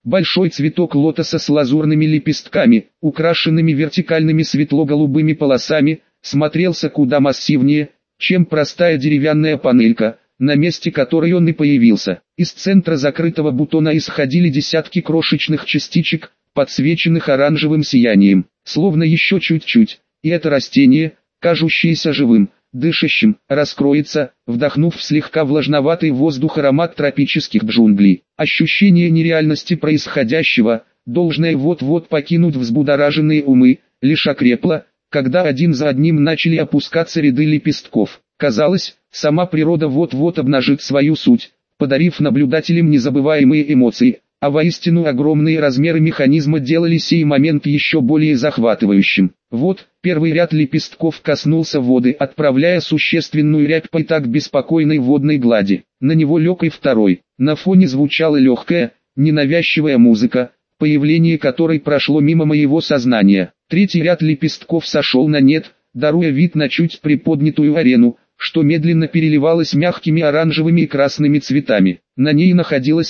Большой цветок лотоса с лазурными лепестками, украшенными вертикальными светло-голубыми полосами, смотрелся куда массивнее, чем простая деревянная панелька, на месте которой он и появился. Из центра закрытого бутона исходили десятки крошечных частичек, подсвеченных оранжевым сиянием. Словно еще чуть-чуть, и это растение, кажущееся живым, дышащим, раскроется, вдохнув в слегка влажноватый воздух аромат тропических джунглей. Ощущение нереальности происходящего, должное вот-вот покинуть взбудораженные умы, лишь окрепло, когда один за одним начали опускаться ряды лепестков. Казалось, сама природа вот-вот обнажит свою суть, подарив наблюдателям незабываемые эмоции, а воистину огромные размеры механизма делали сей момент еще более захватывающим. Вот, первый ряд лепестков коснулся воды, отправляя существенную рябь по и так беспокойной водной глади. На него лег и второй. На фоне звучала легкая, ненавязчивая музыка, появление которой прошло мимо моего сознания. Третий ряд лепестков сошел на нет, даруя вид на чуть приподнятую арену, что медленно переливалось мягкими оранжевыми и красными цветами. На ней находилось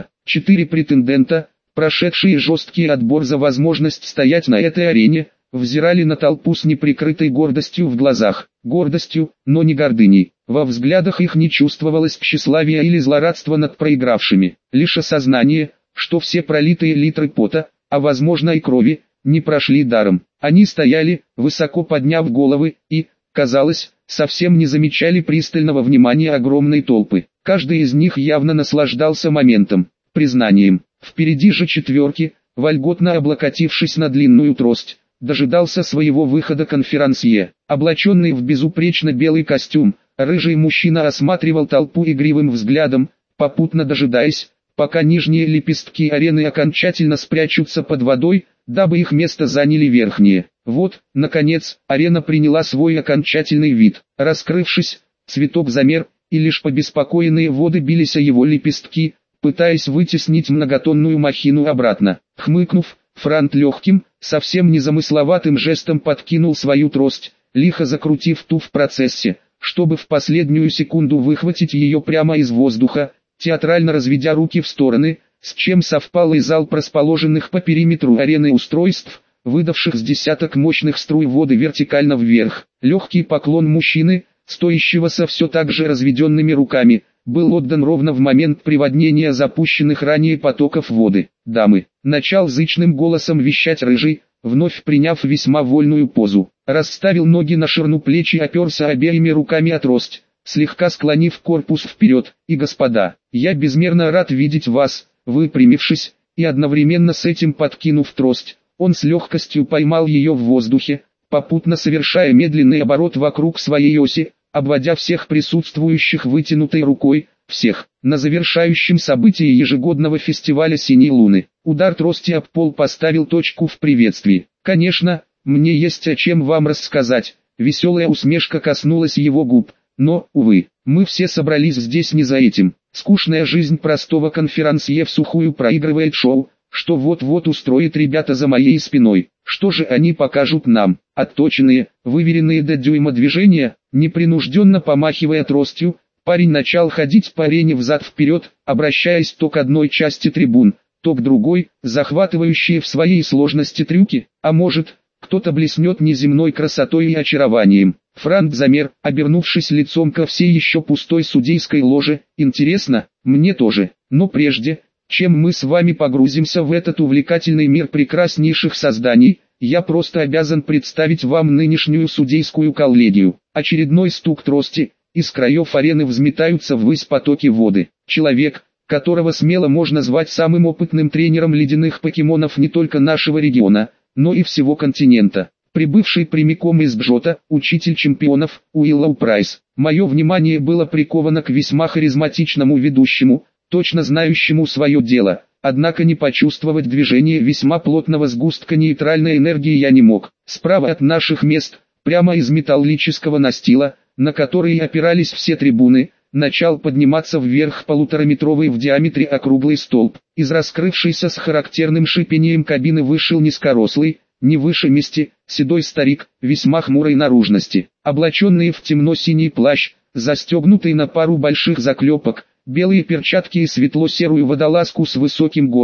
4 претендента, прошедшие жесткий отбор за возможность стоять на этой арене, взирали на толпу с неприкрытой гордостью в глазах. Гордостью, но не гордыней. Во взглядах их не чувствовалось тщеславия или злорадства над проигравшими. Лишь осознание, что все пролитые литры пота, а возможно и крови, не прошли даром. Они стояли, высоко подняв головы, и, казалось, совсем не замечали пристального внимания огромной толпы. Каждый из них явно наслаждался моментом, признанием. Впереди же четверки, вольготно облокотившись на длинную трость, дожидался своего выхода конферансье. Облаченный в безупречно белый костюм, рыжий мужчина осматривал толпу игривым взглядом, попутно дожидаясь, пока нижние лепестки арены окончательно спрячутся под водой, дабы их место заняли верхние. Вот, наконец, арена приняла свой окончательный вид. Раскрывшись, цветок замер, и лишь побеспокоенные воды бились о его лепестки, пытаясь вытеснить многотонную махину обратно. Хмыкнув, Франт легким, совсем незамысловатым жестом подкинул свою трость, лихо закрутив ту в процессе, чтобы в последнюю секунду выхватить ее прямо из воздуха, театрально разведя руки в стороны, с чем совпал и залп расположенных по периметру арены устройств, выдавших с десяток мощных струй воды вертикально вверх. Легкий поклон мужчины, стоящего со все так же разведенными руками, был отдан ровно в момент приводнения запущенных ранее потоков воды. «Дамы», начал зычным голосом вещать рыжий, вновь приняв весьма вольную позу, расставил ноги на ширину плеч и оперся обеими руками о трость, слегка склонив корпус вперед. «И господа, я безмерно рад видеть вас», выпрямившись, и одновременно с этим подкинув трость, он с легкостью поймал ее в воздухе, попутно совершая медленный оборот вокруг своей оси, обводя всех присутствующих вытянутой рукой, всех, на завершающем событии ежегодного фестиваля «Синей луны». Удар трости об пол поставил точку в приветствии. «Конечно, мне есть о чем вам рассказать», веселая усмешка коснулась его губ, но, увы, мы все собрались здесь не за этим. Скучная жизнь простого конферансье всухую проигрывает шоу, что вот-вот устроит ребята за моей спиной. Что же они покажут нам? Отточенные, выверенные до дюйма движения, непринужденно помахивая тростью, парень начал ходить по арене взад-вперед, обращаясь то к одной части трибун, то к другой, захватывающие в своей сложности трюки, а может, кто-то блеснет неземной красотой и очарованием. Франт замер, обернувшись лицом ко всей еще пустой судейской ложе. «Интересно, мне тоже, но прежде, чем мы с вами погрузимся в этот увлекательный мир прекраснейших созданий, я просто обязан представить вам нынешнюю судейскую коллегию». Очередной стук трости, из краев арены взметаются ввысь потоки воды. Человек, которого смело можно звать самым опытным тренером ледяных покемонов не только нашего региона, но и всего континента. Прибывший прямиком из Джота, учитель чемпионов, Уиллоу Прайс. Мое внимание было приковано к весьма харизматичному ведущему, точно знающему свое дело, однако не почувствовать движение весьма плотного сгустка нейтральной энергии я не мог. Справа от наших мест, прямо из металлического настила, на который опирались все трибуны, начал подниматься вверх полутораметровый в диаметре округлый столб. Из раскрывшейся с характерным шипением кабины вышел низкорослый, не выше мести, седой старик, весьма хмурой наружности, облаченный в темно-синий плащ, застегнутый на пару больших заклепок, белые перчатки и светло-серую водолазку с высоким горлом.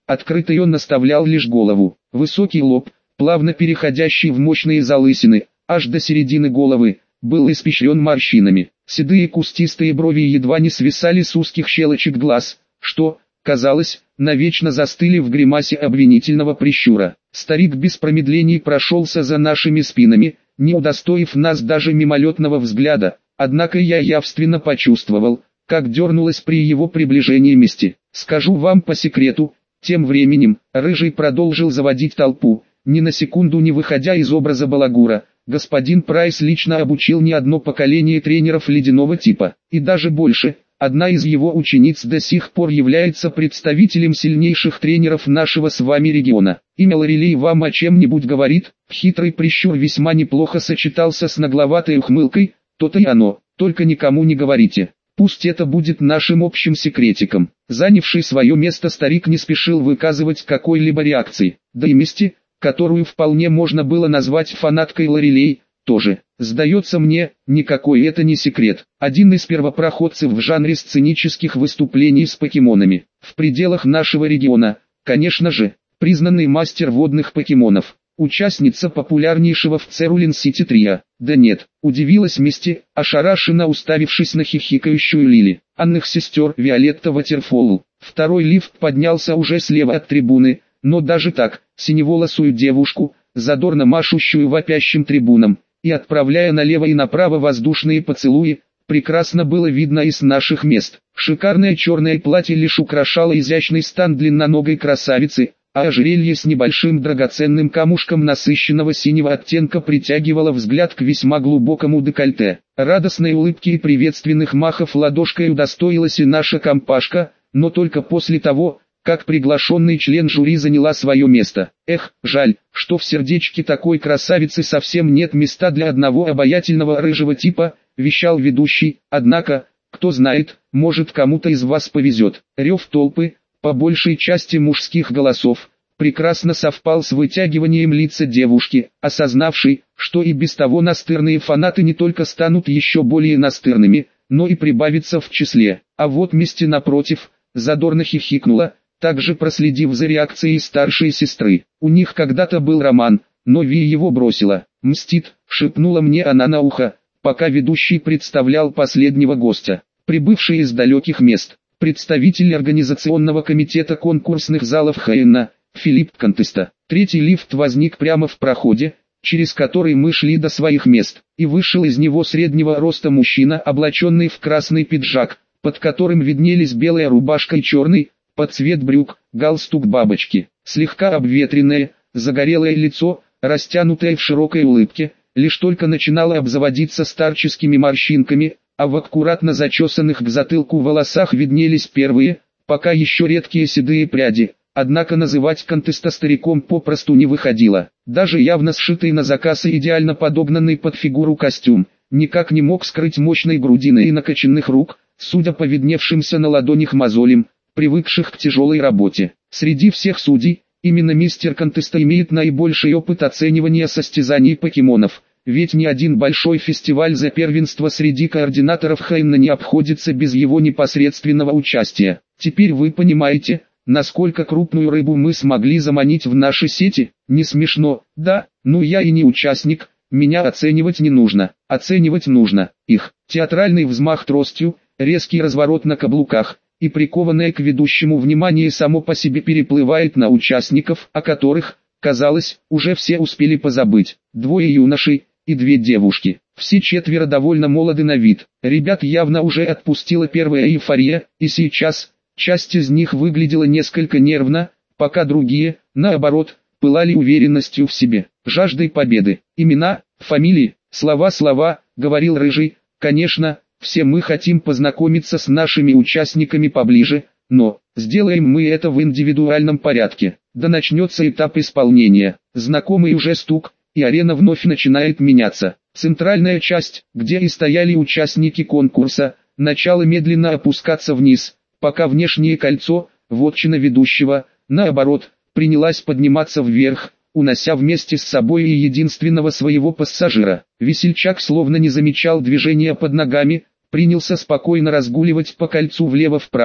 Открытой он наставлял лишь голову. Высокий лоб, плавно переходящий в мощные залысины, аж до середины головы, был испещрен морщинами. Седые кустистые брови едва не свисали с узких щелочек глаз, что, казалось, навечно застыли в гримасе обвинительного прищура. Старик без промедлений прошелся за нашими спинами, не удостоив нас даже мимолетного взгляда, однако я явственно почувствовал, как дернулась при его приближении мести. Скажу вам по секрету, тем временем, Рыжий продолжил заводить толпу, ни на секунду не выходя из образа балагура. Господин Прайс лично обучил не одно поколение тренеров ледяного типа, и даже больше. Одна из его учениц до сих пор является представителем сильнейших тренеров нашего с вами региона. Имя Лорелей вам о чем-нибудь говорит? Хитрый прищур весьма неплохо сочетался с нагловатой ухмылкой. То-то и оно, только никому не говорите. Пусть это будет нашим общим секретиком. Занявший свое место старик не спешил выказывать какой-либо реакции, да и мести, которую вполне можно было назвать фанаткой Лорелей, тоже. Сдается мне, никакой это не секрет. Один из первопроходцев в жанре сценических выступлений с покемонами. В пределах нашего региона, конечно же, признанный мастер водных покемонов. Участница популярнейшего в Церулин-Сити трио. Да нет, удивилась Мисти, ошарашенно уставившись на хихикающую Лили. Анных сестер Виолетта Ватерфолл. Второй лифт поднялся уже слева от трибуны, но даже так, синеволосую девушку, задорно машущую вопящим трибунам, и отправляя налево и направо воздушные поцелуи, прекрасно было видно и с наших мест. Шикарное черное платье лишь украшало изящный стан длинноногой красавицы, а ожерелье с небольшим драгоценным камушком насыщенного синего оттенка притягивало взгляд к весьма глубокому декольте. Радостной улыбки и приветственных махов ладошкой удостоилась и наша компашка, но только после того, как приглашенный член жюри заняла свое место. Эх, жаль, что в сердечке такой красавицы совсем нет места для одного обаятельного рыжего типа, вещал ведущий, однако, кто знает, может кому-то из вас повезет. Рев толпы, по большей части мужских голосов, прекрасно совпал с вытягиванием лица девушки, осознавшей, что и без того настырные фанаты не только станут еще более настырными, но и прибавятся в числе. А вот Мисти напротив, задорно хихикнула, также проследив за реакцией старшей сестры. У них когда-то был роман, но Ви его бросила. «Мстит», — шепнула мне она на ухо, пока ведущий представлял последнего гостя. Прибывший из далеких мест, представитель организационного комитета конкурсных залов Хайна, Филипп Контеста. Третий лифт возник прямо в проходе, через который мы шли до своих мест, и вышел из него среднего роста мужчина, облаченный в красный пиджак, под которым виднелись белая рубашка и черный, под цвет брюк, галстук бабочки. Слегка обветренное, загорелое лицо, растянутое в широкой улыбке, лишь только начинало обзаводиться старческими морщинками, а в аккуратно зачесанных к затылку волосах виднелись первые, пока еще редкие седые пряди. Однако называть Контеста стариком попросту не выходило. Даже явно сшитый на заказ и идеально подогнанный под фигуру костюм, никак не мог скрыть мощной грудины и накачанных рук, судя по видневшимся на ладонях мозолям, привыкших к тяжелой работе. Среди всех судей, именно мистер Контеста имеет наибольший опыт оценивания состязаний покемонов, ведь ни один большой фестиваль за первенство среди координаторов Хайна не обходится без его непосредственного участия. Теперь вы понимаете, насколько крупную рыбу мы смогли заманить в наши сети? Не смешно, да? Ну я и не участник, меня оценивать не нужно, оценивать нужно их. Театральный взмах тростью, резкий разворот на каблуках, и прикованное к ведущему внимание само по себе переплывает на участников, о которых, казалось, уже все успели позабыть. Двое юношей и две девушки. Все четверо довольно молоды на вид. Ребят явно уже отпустила первая эйфория, и сейчас часть из них выглядела несколько нервно, пока другие, наоборот, пылали уверенностью в себе, жаждой победы. Имена, фамилии, слова, говорил Рыжий, конечно, все мы хотим познакомиться с нашими участниками поближе, но сделаем мы это в индивидуальном порядке. Да начнется этап исполнения. Знакомый уже стук, и арена вновь начинает меняться. Центральная часть, где и стояли участники конкурса, начало медленно опускаться вниз, пока внешнее кольцо, вотчина ведущего, наоборот, принялась подниматься вверх, унося вместе с собой и единственного своего пассажира. Весельчак словно не замечал движения под ногами, принялся спокойно разгуливать по кольцу влево-вправо,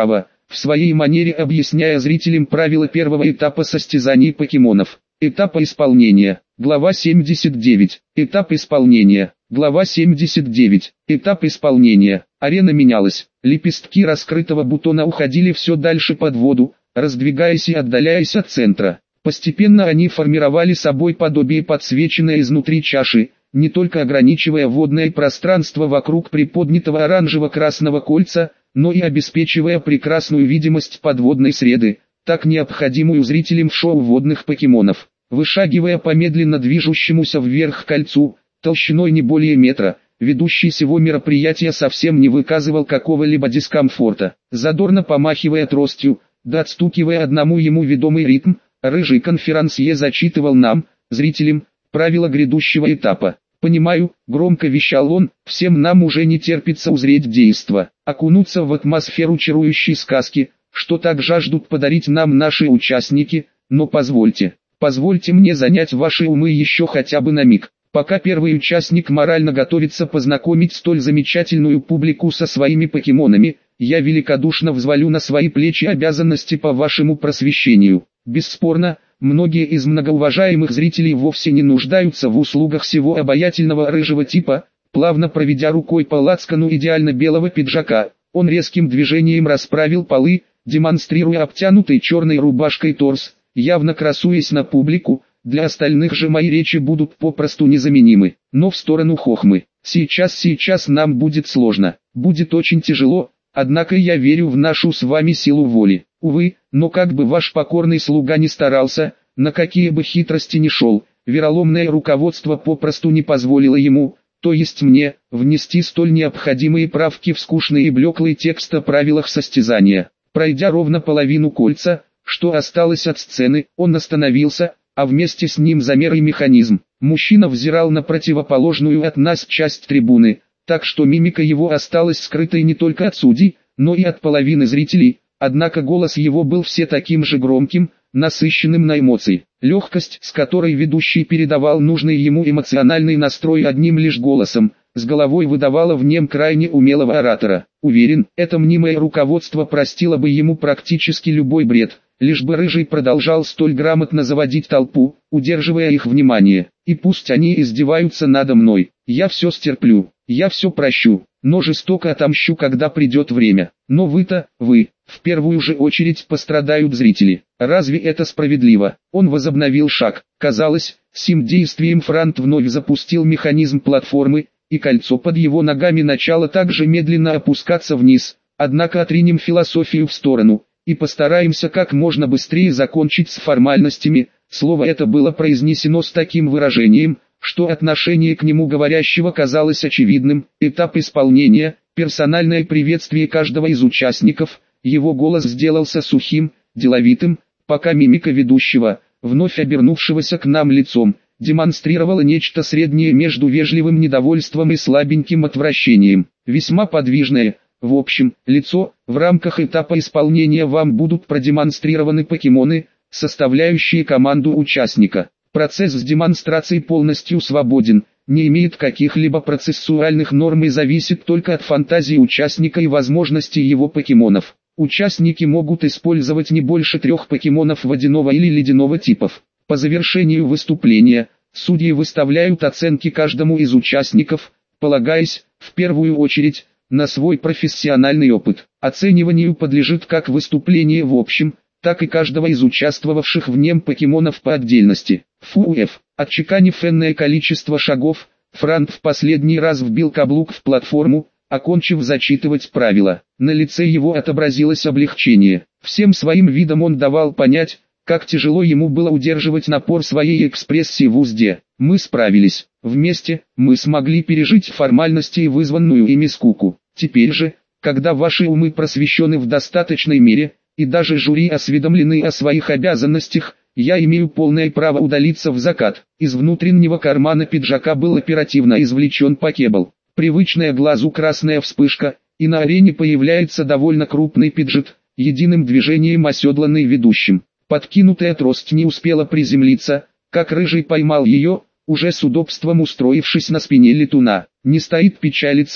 в своей манере объясняя зрителям правила первого этапа состязаний покемонов. Этап исполнения. Глава 79. Этап исполнения. Глава 79. Этап исполнения. Арена менялась. Лепестки раскрытого бутона уходили все дальше под воду, раздвигаясь и отдаляясь от центра. Постепенно они формировали собой подобие подсвеченной изнутри чаши, не только ограничивая водное пространство вокруг приподнятого оранжево-красного кольца, но и обеспечивая прекрасную видимость подводной среды, так необходимую зрителям в шоу водных покемонов. Вышагивая по медленно движущемуся вверх кольцу, толщиной не более метра, ведущий сего мероприятия совсем не выказывал какого-либо дискомфорта. Задорно помахивая тростью, да отстукивая одному ему ведомый ритм, рыжий конферансье зачитывал нам, зрителям, правила грядущего этапа. «Понимаю», — громко вещал он, — «всем нам уже не терпится узреть действо, окунуться в атмосферу чарующей сказки, что так жаждут подарить нам наши участники, но позвольте мне занять ваши умы еще хотя бы на миг». Пока первый участник морально готовится познакомить столь замечательную публику со своими покемонами, я великодушно взвалю на свои плечи обязанности по вашему просвещению. Бесспорно, многие из многоуважаемых зрителей вовсе не нуждаются в услугах сего обаятельного рыжего типа. Плавно проведя рукой по лацкану идеально белого пиджака, он резким движением расправил полы, демонстрируя обтянутый черной рубашкой торс, явно красуясь на публику. Для остальных же мои речи будут попросту незаменимы. Но в сторону хохмы. Сейчас нам будет сложно, будет очень тяжело, однако я верю в нашу с вами силу воли. Увы, но как бы ваш покорный слуга ни старался, на какие бы хитрости ни шел, вероломное руководство попросту не позволило ему, то есть мне, внести столь необходимые правки в скучный и блеклый текст о правилах состязания. Пройдя ровно половину кольца, что осталось от сцены, он остановился, а вместе с ним замер и механизм. Мужчина взирал на противоположную от нас часть трибуны, так что мимика его осталась скрытой не только от судей, но и от половины зрителей, однако голос его был все таким же громким, насыщенным на эмоции. Легкость, с которой ведущий передавал нужный ему эмоциональный настрой одним лишь голосом, с головой выдавала в нем крайне умелого оратора. Уверен, это мнимое руководство простило бы ему практически любой бред, лишь бы рыжий продолжал столь грамотно заводить толпу, удерживая их внимание. И пусть они издеваются надо мной, я все стерплю, я все прощу, но жестоко отомщу, когда придет время. Но вы, в первую же очередь пострадают зрители. Разве это справедливо? Он возобновил шаг. Казалось, сим действием Франт вновь запустил механизм платформы, и кольцо под его ногами начало также медленно опускаться вниз. Однако отринем философию в сторону и постараемся как можно быстрее закончить с формальностями. Слово это было произнесено с таким выражением, что отношение к нему говорящего казалось очевидным. Этап исполнения, персональное приветствие каждого из участников. Его голос сделался сухим, деловитым, пока мимика ведущего, вновь обернувшегося к нам лицом, демонстрировала нечто среднее между вежливым недовольством и слабеньким отвращением. Весьма подвижное, в общем, лицо. В рамках этапа исполнения вам будут продемонстрированы покемоны, составляющие команду участника. Процесс с демонстрацией полностью свободен, не имеет каких-либо процессуальных норм и зависит только от фантазии участника и возможностей его покемонов. Участники могут использовать не больше 3 покемонов водяного или ледяного типов. По завершению выступления, судьи выставляют оценки каждому из участников, полагаясь, в первую очередь, на свой профессиональный опыт. Оцениванию подлежит как выступление в общем, так и каждого из участвовавших в нем покемонов по отдельности. Отчеканив энное количество шагов, Франт в последний раз вбил каблук в платформу, окончив зачитывать правила. На лице его отобразилось облегчение. Всем своим видом он давал понять, как тяжело ему было удерживать напор своей экспрессии в узде. Мы справились. Вместе, мы смогли пережить формальности и вызванную ими скуку. Теперь же, когда ваши умы просвещены в достаточной мере, и даже жюри осведомлены о своих обязанностях, я имею полное право удалиться в закат. Из внутреннего кармана пиджака был оперативно извлечен покебл. Привычная глазу красная вспышка, и на арене появляется довольно крупный пиджет, единым движением оседланный ведущим. Подкинутая трость не успела приземлиться, как рыжий поймал ее, уже с удобством устроившись на спине летуна. Не стоит печалиться,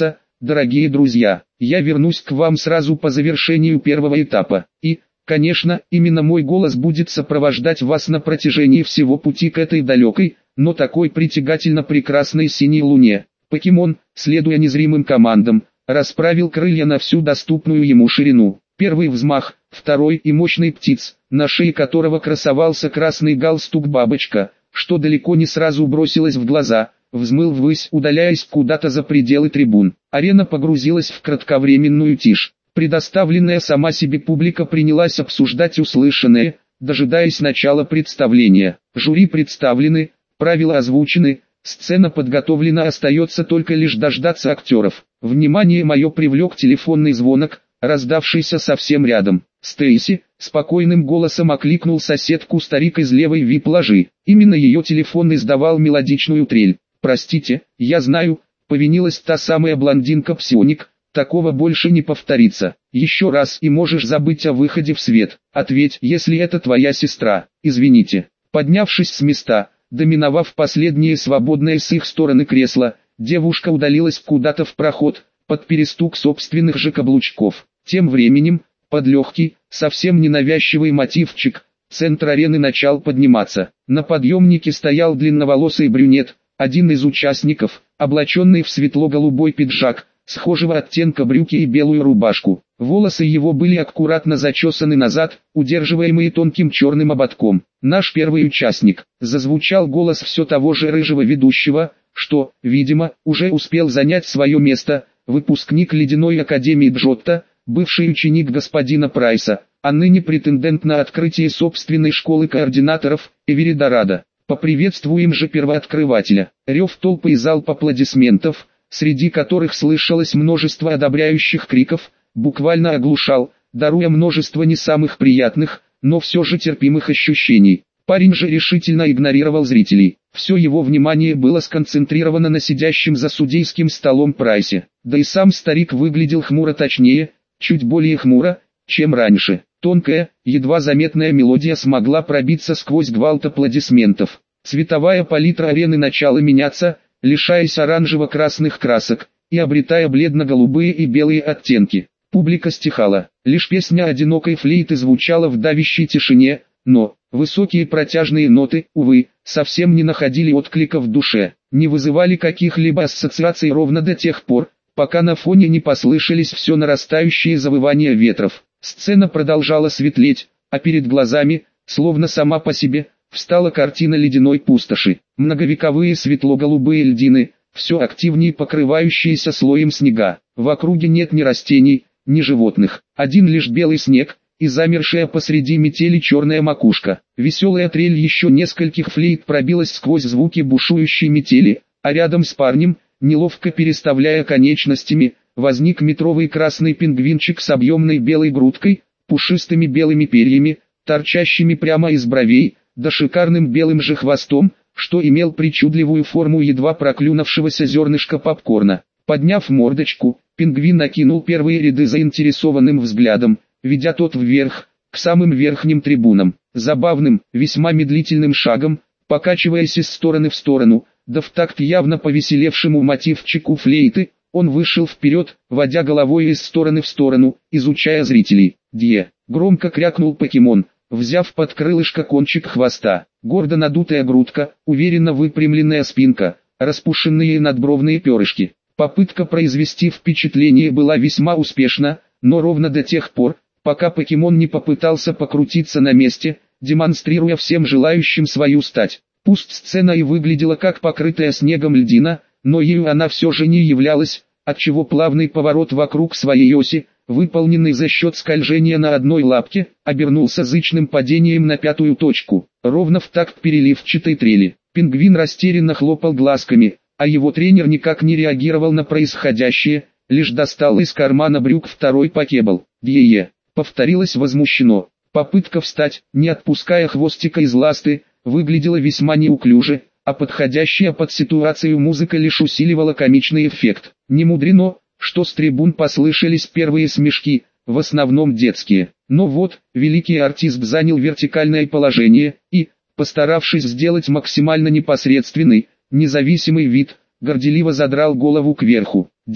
Дорогие друзья, я вернусь к вам сразу по завершению первого этапа, и, конечно, именно мой голос будет сопровождать вас на протяжении всего пути к этой далекой, но такой притягательно прекрасной синей луне. Покемон, следуя незримым командам, расправил крылья на всю доступную ему ширину. Первый взмах, второй и мощный птиц, на шее которого красовался красный галстук-бабочка, что далеко не сразу бросилось в глаза, взмыл ввысь, удаляясь куда-то за пределы трибун. Арена погрузилась в кратковременную тишь. Предоставленная сама себе публика принялась обсуждать услышанное, дожидаясь начала представления. Жюри представлены, правила озвучены, сцена подготовлена, остается только лишь дождаться актеров. Внимание мое привлек телефонный звонок, раздавшийся совсем рядом. «Стейси», — спокойным голосом окликнул соседку старик из левой вип-ложи. Именно ее телефон издавал мелодичную трель. «Простите, я знаю», — повинилась та самая блондинка-псионик, — «такого больше не повторится. Еще раз и можешь забыть о выходе в свет. Ответь, если это твоя сестра. Извините». Поднявшись с места, доминовав последнее свободное с их стороны кресло, девушка удалилась куда-то в проход, под перестук собственных же каблучков. Тем временем, под легкий, совсем ненавязчивый мотивчик, центр арены начал подниматься. На подъемнике стоял длинноволосый брюнет, один из участников, облаченный в светло-голубой пиджак, схожего оттенка брюки и белую рубашку. Волосы его были аккуратно зачесаны назад, удерживаемые тонким черным ободком. «Наш первый участник», — зазвучал голос все того же рыжего ведущего, что, видимо, уже успел занять свое место, выпускник Ледяной Академии Джотто, бывший ученик господина Прайса, а ныне претендент на открытие собственной школы координаторов, Эвери Дорадо. Поприветствуем же первооткрывателя. Рев толпы и залп аплодисментов, среди которых слышалось множество одобряющих криков, буквально оглушал, даруя множество не самых приятных, но все же терпимых ощущений. Парень же решительно игнорировал зрителей. Все его внимание было сконцентрировано на сидящем за судейским столом Прайсе. Да и сам старик выглядел хмуро, точнее, чуть более хмуро, чем раньше. Тонкая, едва заметная мелодия смогла пробиться сквозь гвалт аплодисментов. Цветовая палитра арены начала меняться, лишаясь оранжево-красных красок, и обретая бледно-голубые и белые оттенки. Публика стихала, лишь песня одинокой флейты звучала в давящей тишине, но высокие протяжные ноты, увы, совсем не находили отклика в душе, не вызывали каких-либо ассоциаций ровно до тех пор, пока на фоне не послышались все нарастающие завывания ветров. Сцена продолжала светлеть, а перед глазами, словно сама по себе, встала картина ледяной пустоши. Многовековые светло-голубые льдины, все активнее покрывающиеся слоем снега. В округе нет ни растений, ни животных, один лишь белый снег и замершая посреди метели черная макушка. Веселая трель еще нескольких флейт пробилась сквозь звуки бушующей метели, а рядом с парнем, неловко переставляя конечностями, возник метровый красный пингвинчик с объемной белой грудкой, пушистыми белыми перьями, торчащими прямо из бровей, да шикарным белым же хвостом, что имел причудливую форму едва проклюнувшегося зернышка попкорна. Подняв мордочку, пингвин окинул первые ряды заинтересованным взглядом, ведя тот вверх, к самым верхним трибунам. Забавным, весьма медлительным шагом, покачиваясь из стороны в сторону, да в такт явно повеселевшему мотивчику флейты, он вышел вперед, водя головой из стороны в сторону, изучая зрителей. «Дье!» — громко крякнул покемон, взяв под крылышко кончик хвоста. Гордо надутая грудка, уверенно выпрямленная спинка, распушенные надбровные перышки. Попытка произвести впечатление была весьма успешна, но ровно до тех пор, пока покемон не попытался покрутиться на месте, демонстрируя всем желающим свою стать. Пусть сцена и выглядела как покрытая снегом льдина, но ею она все же не являлась, отчего плавный поворот вокруг своей оси, выполненный за счет скольжения на одной лапке, обернулся зычным падением на пятую точку, ровно в такт переливчатой трели. Пингвин растерянно хлопал глазками, а его тренер никак не реагировал на происходящее, лишь достал из кармана брюк второй покебл. «Дье-е!» — повторилось возмущено. Попытка встать, не отпуская хвостика из ласты, выглядела весьма неуклюже, а подходящая под ситуацию музыка лишь усиливала комичный эффект. Не мудрено, что с трибун послышались первые смешки, в основном детские. Но вот, великий артист занял вертикальное положение и, постаравшись сделать максимально непосредственный, независимый вид, горделиво задрал голову кверху. «Дье!»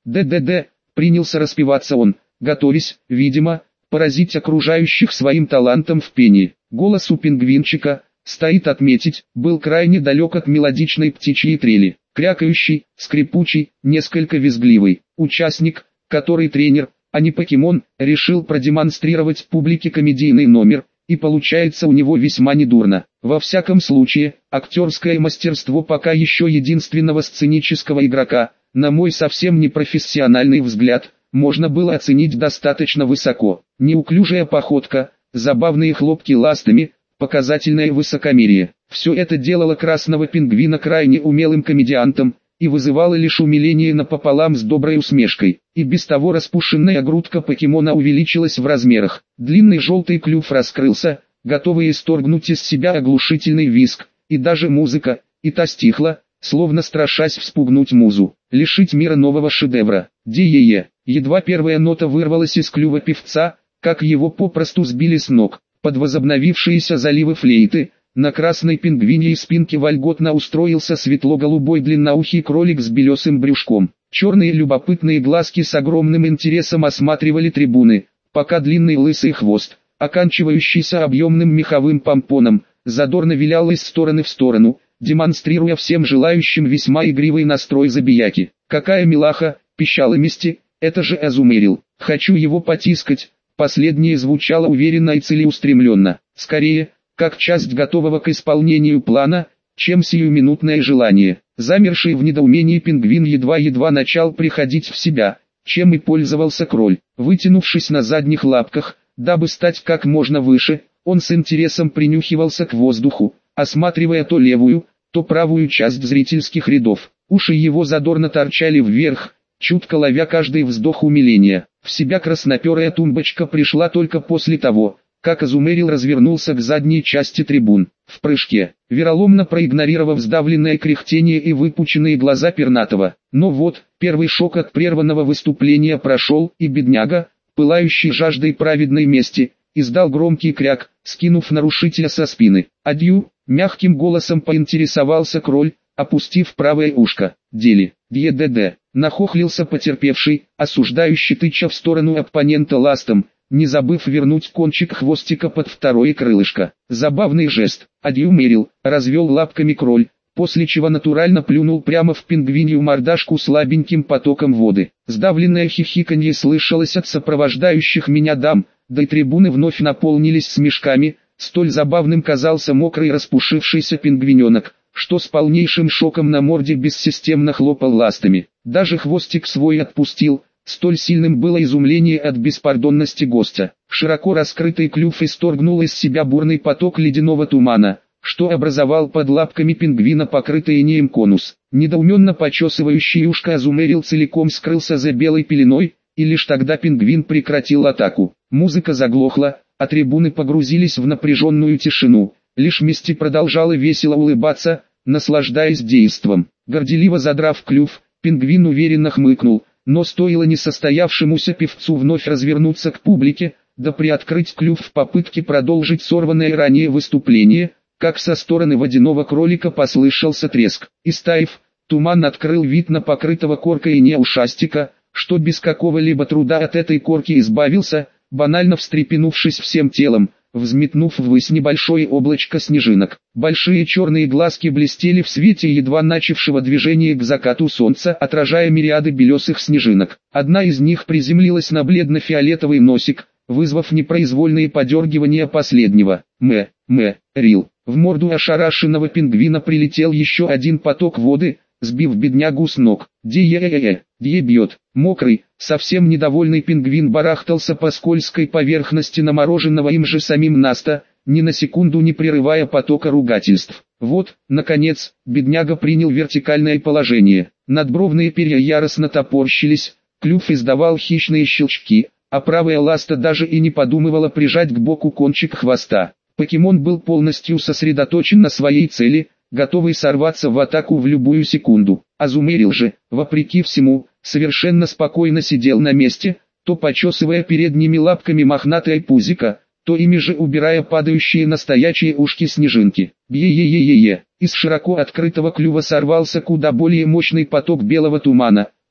ДДД, принялся распеваться он, готовясь, видимо, поразить окружающих своим талантом в пении. Голос у пингвинчика, стоит отметить, был крайне далек от мелодичной птичьей трели. Крякающий, скрипучий, несколько визгливый. Участник, который тренер, а не покемон, решил продемонстрировать публике комедийный номер, и получается у него весьма недурно. Во всяком случае, актерское мастерство пока еще единственного сценического игрока, на мой совсем непрофессиональный взгляд, можно было оценить достаточно высоко. Неуклюжая походка, забавные хлопки ластами, показательное высокомерие. Все это делало красного пингвина крайне умелым комедиантом, и вызывало лишь умиление напополам с доброй усмешкой. И без того распушенная грудка покемона увеличилась в размерах. Длинный желтый клюв раскрылся, готовый исторгнуть из себя оглушительный визг, и даже музыка, и та стихла, словно страшась вспугнуть музу, лишить мира нового шедевра. Де-е-е. Едва первая нота вырвалась из клюва певца, как его попросту сбили с ног. Под возобновившиеся заливы флейты, на красной пингвиньей спинке вольготно устроился светло-голубой длинноухий кролик с белесым брюшком. Черные любопытные глазки с огромным интересом осматривали трибуны, пока длинный лысый хвост, оканчивающийся объемным меховым помпоном, задорно вилял из стороны в сторону, демонстрируя всем желающим весьма игривый настрой забияки. «Какая милаха!» – пищала Мисти, «это же Азумерил, хочу его потискать!» Последнее звучало уверенно и целеустремленно, скорее, как часть готового к исполнению плана, чем сиюминутное желание. Замерший в недоумении пингвин едва-едва начал приходить в себя, чем и пользовался кроль. Вытянувшись на задних лапках, дабы стать как можно выше, он с интересом принюхивался к воздуху, осматривая то левую, то правую часть зрительских рядов. Уши его задорно торчали вверх, чутко ловя каждый вздох умиления. В себя красноперая тумбочка пришла только после того, как Азумерил развернулся к задней части трибун. В прыжке, вероломно проигнорировав сдавленное кряхтение и выпученные глаза пернатого. Но вот, первый шок от прерванного выступления прошел, и бедняга, пылающий жаждой праведной мести, издал громкий кряк, скинув нарушителя со спины. «Адью», — мягким голосом поинтересовался кроль, опустив правое ушко. «Дели, ДДД», — нахохлился потерпевший, осуждающий тыча в сторону оппонента ластом, не забыв вернуть кончик хвостика под второе крылышко. Забавный жест. «Адью, Мерил», — развел лапками кроль, после чего натурально плюнул прямо в пингвинью мордашку слабеньким потоком воды. Сдавленное хихиканье слышалось от сопровождающих меня дам, да и трибуны вновь наполнились смешками. Столь забавным казался мокрый распушившийся пингвиненок, что с полнейшим шоком на морде бессистемно хлопал ластами. Даже хвостик свой отпустил, столь сильным было изумление от беспардонности гостя. Широко раскрытый клюв исторгнул из себя бурный поток ледяного тумана, что образовал под лапками пингвина покрытый инеем конус. Недоуменно почесывающий ушко Азумерил целиком скрылся за белой пеленой, и лишь тогда пингвин прекратил атаку. Музыка заглохла, а трибуны погрузились в напряженную тишину. Лишь Мисти продолжала весело улыбаться, наслаждаясь действом. Горделиво задрав клюв, пингвин уверенно хмыкнул, но стоило несостоявшемуся певцу вновь развернуться к публике, да приоткрыть клюв в попытке продолжить сорванное ранее выступление, как со стороны водяного кролика послышался треск. Истаив, туман открыл вид на покрытого коркой инея ушастика, что без какого-либо труда от этой корки избавился, банально встрепенувшись всем телом, взметнув ввысь небольшое облачко снежинок. Большие черные глазки блестели в свете едва начавшего движения к закату солнца, отражая мириады белесых снежинок. Одна из них приземлилась на бледно-фиолетовый носик, вызвав непроизвольные подергивания последнего. Рил. В морду ошарашенного пингвина прилетел еще один поток воды, сбив беднягу с ног. Де бьет. Мокрый, совсем недовольный пингвин барахтался по скользкой поверхности намороженного им же самим наста, ни на секунду не прерывая потока ругательств. Вот, наконец, бедняга принял вертикальное положение. Надбровные перья яростно топорщились, клюв издавал хищные щелчки, а правая ласта даже и не подумывала прижать к боку кончик хвоста. Покемон был полностью сосредоточен на своей цели, готовый сорваться в атаку в любую секунду. Азумерил же, вопреки всему, совершенно спокойно сидел на месте, то почесывая передними лапками мохнатое пузико, то ими же убирая падающие на стоячие ушки снежинки. Бье-е-е-е-е. Из широко открытого клюва сорвался куда более мощный поток белого тумана,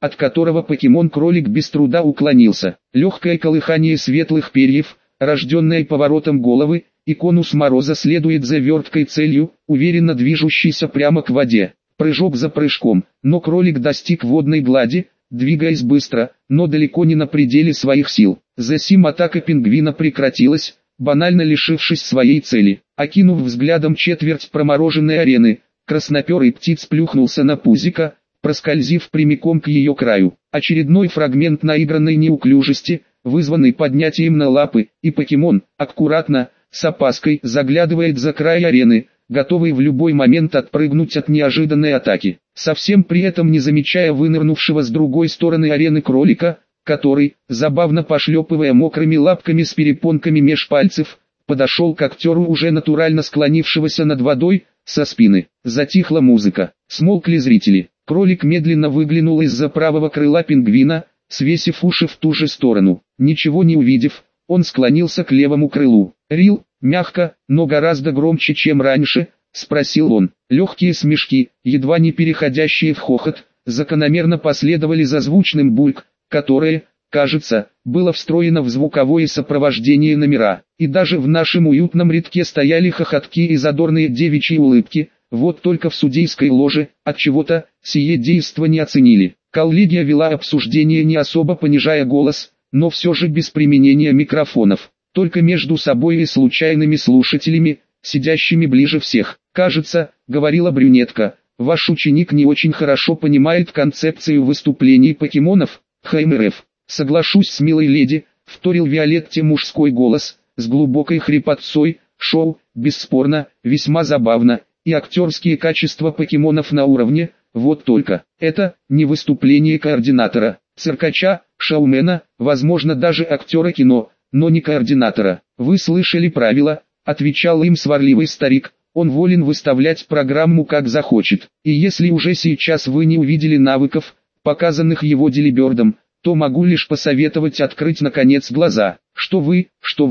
от которого покемон-кролик без труда уклонился. Легкое колыхание светлых перьев, рожденное поворотом головы, и конус мороза следует за верткой целью, уверенно движущейся прямо к воде. Прыжок за прыжком, но кролик достиг водной глади, двигаясь быстро, но далеко не на пределе своих сил. Засим атака пингвина прекратилась, банально лишившись своей цели. Окинув взглядом четверть промороженной арены, красноперый птиц плюхнулся на пузико, проскользив прямиком к ее краю. Очередной фрагмент наигранной неуклюжести, вызванный поднятием на лапы, и покемон, аккуратно, с опаской, заглядывает за край арены, готовый в любой момент отпрыгнуть от неожиданной атаки, совсем при этом не замечая вынырнувшего с другой стороны арены кролика, который, забавно пошлепывая мокрыми лапками с перепонками меж пальцев, подошел к актеру, уже натурально склонившегося над водой, со спины. Затихла музыка, смолкли зрители. Кролик медленно выглянул из-за правого крыла пингвина, свесив уши в ту же сторону. Ничего не увидев, он склонился к левому крылу. «Рил?» — мягко, но гораздо громче, чем раньше, спросил он. Легкие смешки, едва не переходящие в хохот, закономерно последовали за звучным бульк, которое, кажется, было встроено в звуковое сопровождение номера. И даже в нашем уютном рядке стояли хохотки и задорные девичьи улыбки. Вот только в судейской ложе, от чего-то, сие действо не оценили. Коллегия вела обсуждение, не особо понижая голос, но все же без применения микрофонов, только между собой и случайными слушателями, сидящими ближе всех. «Кажется, — говорила брюнетка, — ваш ученик не очень хорошо понимает концепцию выступлений покемонов, ХМРФ». «Соглашусь с милой леди», — вторил Виолетте мужской голос, с глубокой хрипотцой. «Шоу, бесспорно, весьма забавно, и актерские качества покемонов на уровне, вот только, это не выступление координатора, циркача, шоумена, возможно даже актера кино, но не координатора». «Вы слышали правила», — отвечал им сварливый старик, «он волен выставлять программу как захочет, и если уже сейчас вы не увидели навыков, показанных его Делибердом, то могу лишь посоветовать открыть наконец глаза. Что вы,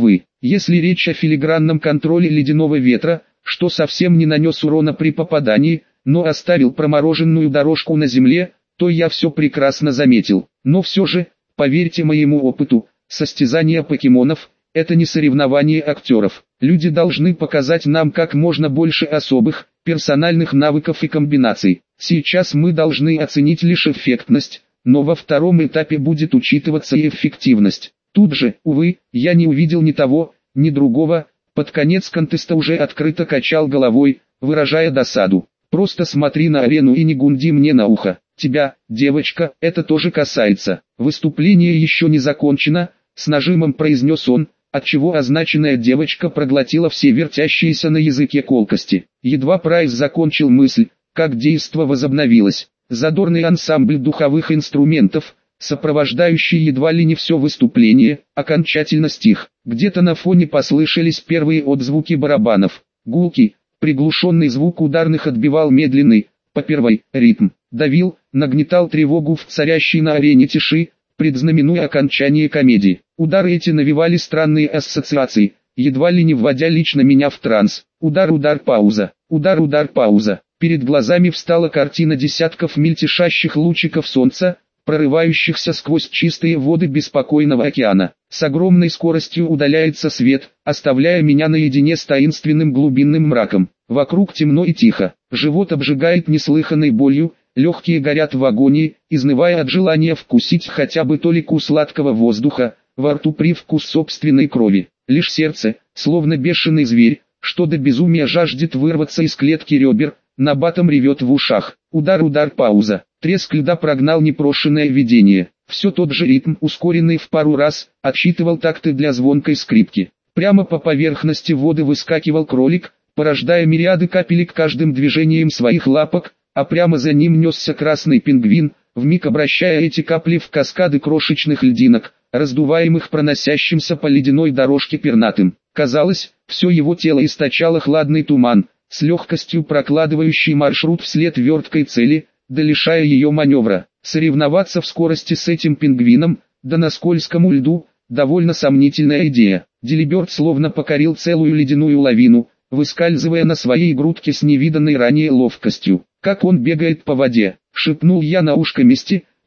если речь о филигранном контроле ледяного ветра, что совсем не нанес урона при попадании, но оставил промороженную дорожку на земле, то я все прекрасно заметил. Но все же, поверьте моему опыту, состязание покемонов – это не соревнование актеров. Люди должны показать нам как можно больше особых, персональных навыков и комбинаций. Сейчас мы должны оценить лишь эффектность, но во втором этапе будет учитываться и эффективность. Тут же, увы, я не увидел ни того, ни другого. Под конец контеста уже открыто качал головой, выражая досаду. «Просто смотри на арену и не гунди мне на ухо. Тебя, девочка, это тоже касается». «Выступление еще не закончено», — с нажимом произнес он, отчего означенная девочка проглотила все вертящиеся на языке колкости. Едва Прайс закончил мысль, как действо возобновилось. Задорный ансамбль духовых инструментов, сопровождающий едва ли не все выступление, окончательно стих. Где-то на фоне послышались первые отзвуки барабанов. Гулкий, приглушенный звук ударных отбивал медленный, по первой, ритм. Давил, нагнетал тревогу в царящей на арене тиши, предзнаменуя окончание комедии. Удары эти навевали странные ассоциации, едва ли не вводя лично меня в транс. Удар, пауза. Удар, пауза. Перед глазами встала картина десятков мельтешащих лучиков солнца, прорывающихся сквозь чистые воды беспокойного океана. С огромной скоростью удаляется свет, оставляя меня наедине с таинственным глубинным мраком. Вокруг темно и тихо, живот обжигает неслыханной болью, легкие горят в агонии, изнывая от желания вкусить хотя бы толику сладкого воздуха, во рту привкус собственной крови. Лишь сердце, словно бешеный зверь, что до безумия жаждет вырваться из клетки ребер, набатом ревет в ушах. Удар, пауза. Треск льда прогнал непрошенное видение. Все тот же ритм, ускоренный в пару раз, отсчитывал такты для звонкой скрипки. Прямо по поверхности воды выскакивал кролик, порождая мириады капелек каждым движением своих лапок, а прямо за ним несся красный пингвин, вмиг обращая эти капли в каскады крошечных льдинок, раздуваемых проносящимся по ледяной дорожке пернатым. Казалось, все его тело источало хладный туман, с легкостью прокладывающий маршрут вслед верткой цели, да лишая ее маневра. Соревноваться в скорости с этим пингвином, да на скользкому льду, довольно сомнительная идея. Делиберд словно покорил целую ледяную лавину, выскальзывая на своей грудке с невиданной ранее ловкостью. «Как он бегает по воде!» — шепнул я на ушко Мисти,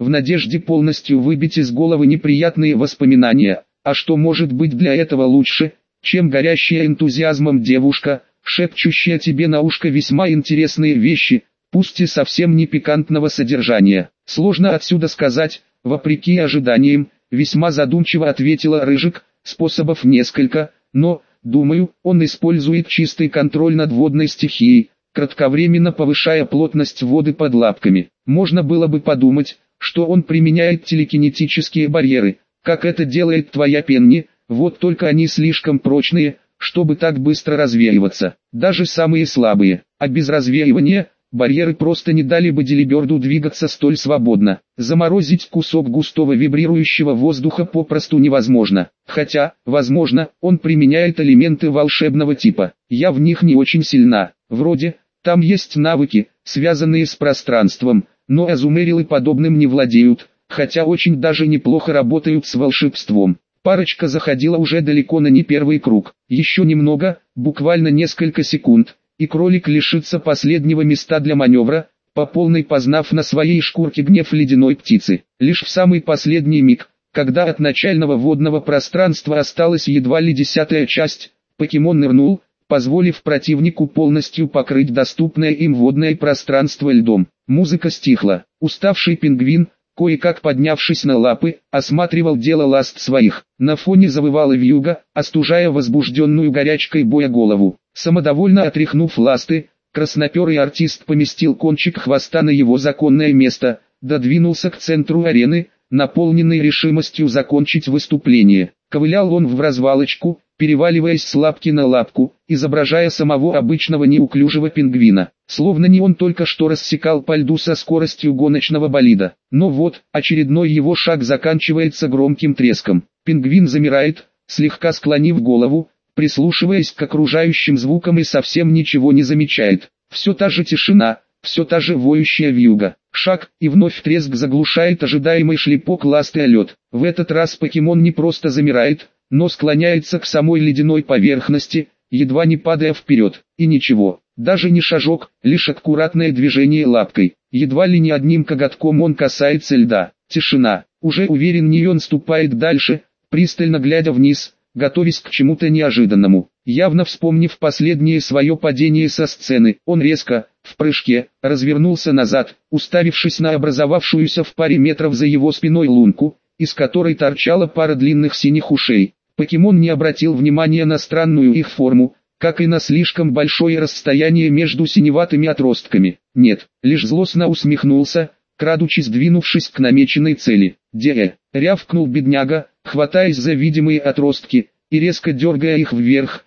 в надежде полностью выбить из головы неприятные воспоминания. А что может быть для этого лучше, чем горящая энтузиазмом девушка, шепчущая тебе на ушко весьма интересные вещи, пусть и совсем не пикантного содержания. Сложно отсюда сказать, вопреки ожиданиям, весьма задумчиво ответила Рыжик, способов несколько, но, думаю, он использует чистый контроль над водной стихией, кратковременно повышая плотность воды под лапками. Можно было бы подумать, что он применяет телекинетические барьеры, как это делает твоя Пенни, вот только они слишком прочные, чтобы так быстро развеиваться. Даже самые слабые, а без развеивания, барьеры просто не дали бы Делиберду двигаться столь свободно. Заморозить кусок густого вибрирующего воздуха попросту невозможно. Хотя, возможно, он применяет элементы волшебного типа. Я в них не очень сильна. Вроде, там есть навыки, связанные с пространством, но азумерилы подобным не владеют, хотя очень даже неплохо работают с волшебством. Парочка заходила уже далеко на не первый круг. Еще немного, буквально несколько секунд, и кролик лишится последнего места для маневра, по полной познав на своей шкурке гнев ледяной птицы. Лишь в самый последний миг, когда от начального водного пространства осталась едва ли 10-я часть, покемон нырнул, позволив противнику полностью покрыть доступное им водное пространство льдом. Музыка стихла. Уставший пингвин, кое-как поднявшись на лапы, осматривал дело ласт своих. На фоне завывала вьюга, остужая возбужденную горячкой боя голову. Самодовольно отряхнув ласты, красноперый артист поместил кончик хвоста на его законное место, додвинулся к центру арены, наполненный решимостью закончить выступление. Ковылял он в развалочку, переваливаясь с лапки на лапку, изображая самого обычного неуклюжего пингвина. Словно не он только что рассекал по льду со скоростью гоночного болида. Но вот, очередной его шаг заканчивается громким треском. Пингвин замирает, слегка склонив голову, прислушиваясь к окружающим звукам и совсем ничего не замечает. Все та же тишина, все та же воющая вьюга. Шаг, и вновь треск заглушает ожидаемый шлепок ласты о лед. В этот раз покемон не просто замирает, но склоняется к самой ледяной поверхности, едва не падая вперед. И ничего, даже не шажок, лишь аккуратное движение лапкой. Едва ли не одним коготком он касается льда. Тишина. Уже увереннее он ступает дальше, пристально глядя вниз, готовясь к чему-то неожиданному. Явно вспомнив последнее свое падение со сцены, он резко, в прыжке, развернулся назад, уставившись на образовавшуюся в паре метров за его спиной лунку, из которой торчала пара длинных синих ушей. Покемон не обратил внимания на странную их форму, как и на слишком большое расстояние между синеватыми отростками. Нет, лишь злостно усмехнулся, крадучись двинувшись к намеченной цели. Рявкнул бедняга, хватаясь за видимые отростки, и резко дергая их вверх.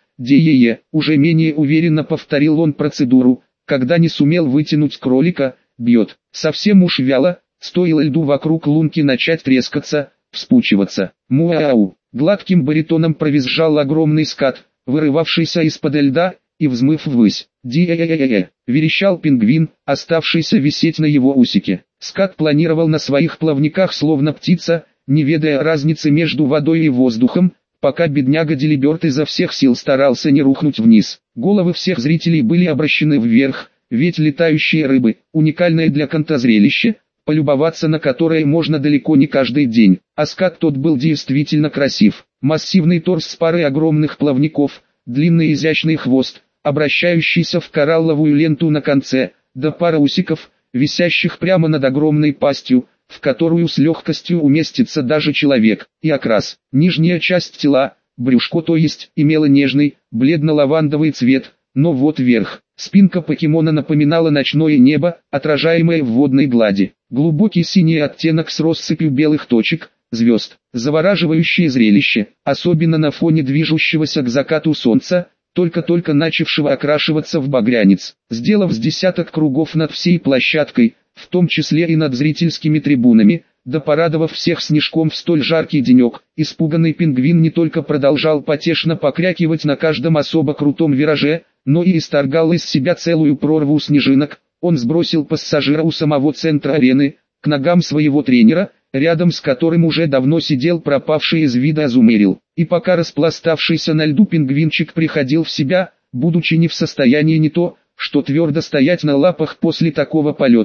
Уже менее уверенно повторил он процедуру, когда не сумел вытянуть кролика, бьет. Совсем уж вяло, стоило льду вокруг лунки начать трескаться, вспучиваться. Муау! Гладким баритоном провизжал огромный скат, вырывавшийся из-под льда, и взмыв ввысь. Верещал пингвин, оставшийся висеть на его усике. Скат планировал на своих плавниках словно птица, не ведая разницы между водой и воздухом, пока бедняга Делиберд изо всех сил старался не рухнуть вниз. Головы всех зрителей были обращены вверх, ведь летающие рыбы – уникальное для Канта зрелище, полюбоваться на которое можно далеко не каждый день. А скат тот был действительно красив. Массивный торс с парой огромных плавников, длинный изящный хвост, обращающийся в коралловую ленту на конце, да пара усиков, висящих прямо над огромной пастью, в которую с легкостью уместится даже человек, и окрас. Нижняя часть тела, брюшко то есть, имела нежный, бледно-лавандовый цвет, но вот верх. Спинка покемона напоминала ночное небо, отражаемое в водной глади. Глубокий синий оттенок с россыпью белых точек, звезд. Завораживающее зрелище, особенно на фоне движущегося к закату солнца, только-только начавшего окрашиваться в багрянец. Сделав с десяток кругов над всей площадкой, в том числе и над зрительскими трибунами, да порадовав всех снежком в столь жаркий денек, испуганный пингвин не только продолжал потешно покрякивать на каждом особо крутом вираже, но и исторгал из себя целую прорву снежинок. Он сбросил пассажира у самого центра арены, к ногам своего тренера, рядом с которым уже давно сидел пропавший из вида Азумерил. И пока распластавшийся на льду пингвинчик приходил в себя, будучи не в состоянии не то, что твердо стоять на лапах после такого полета,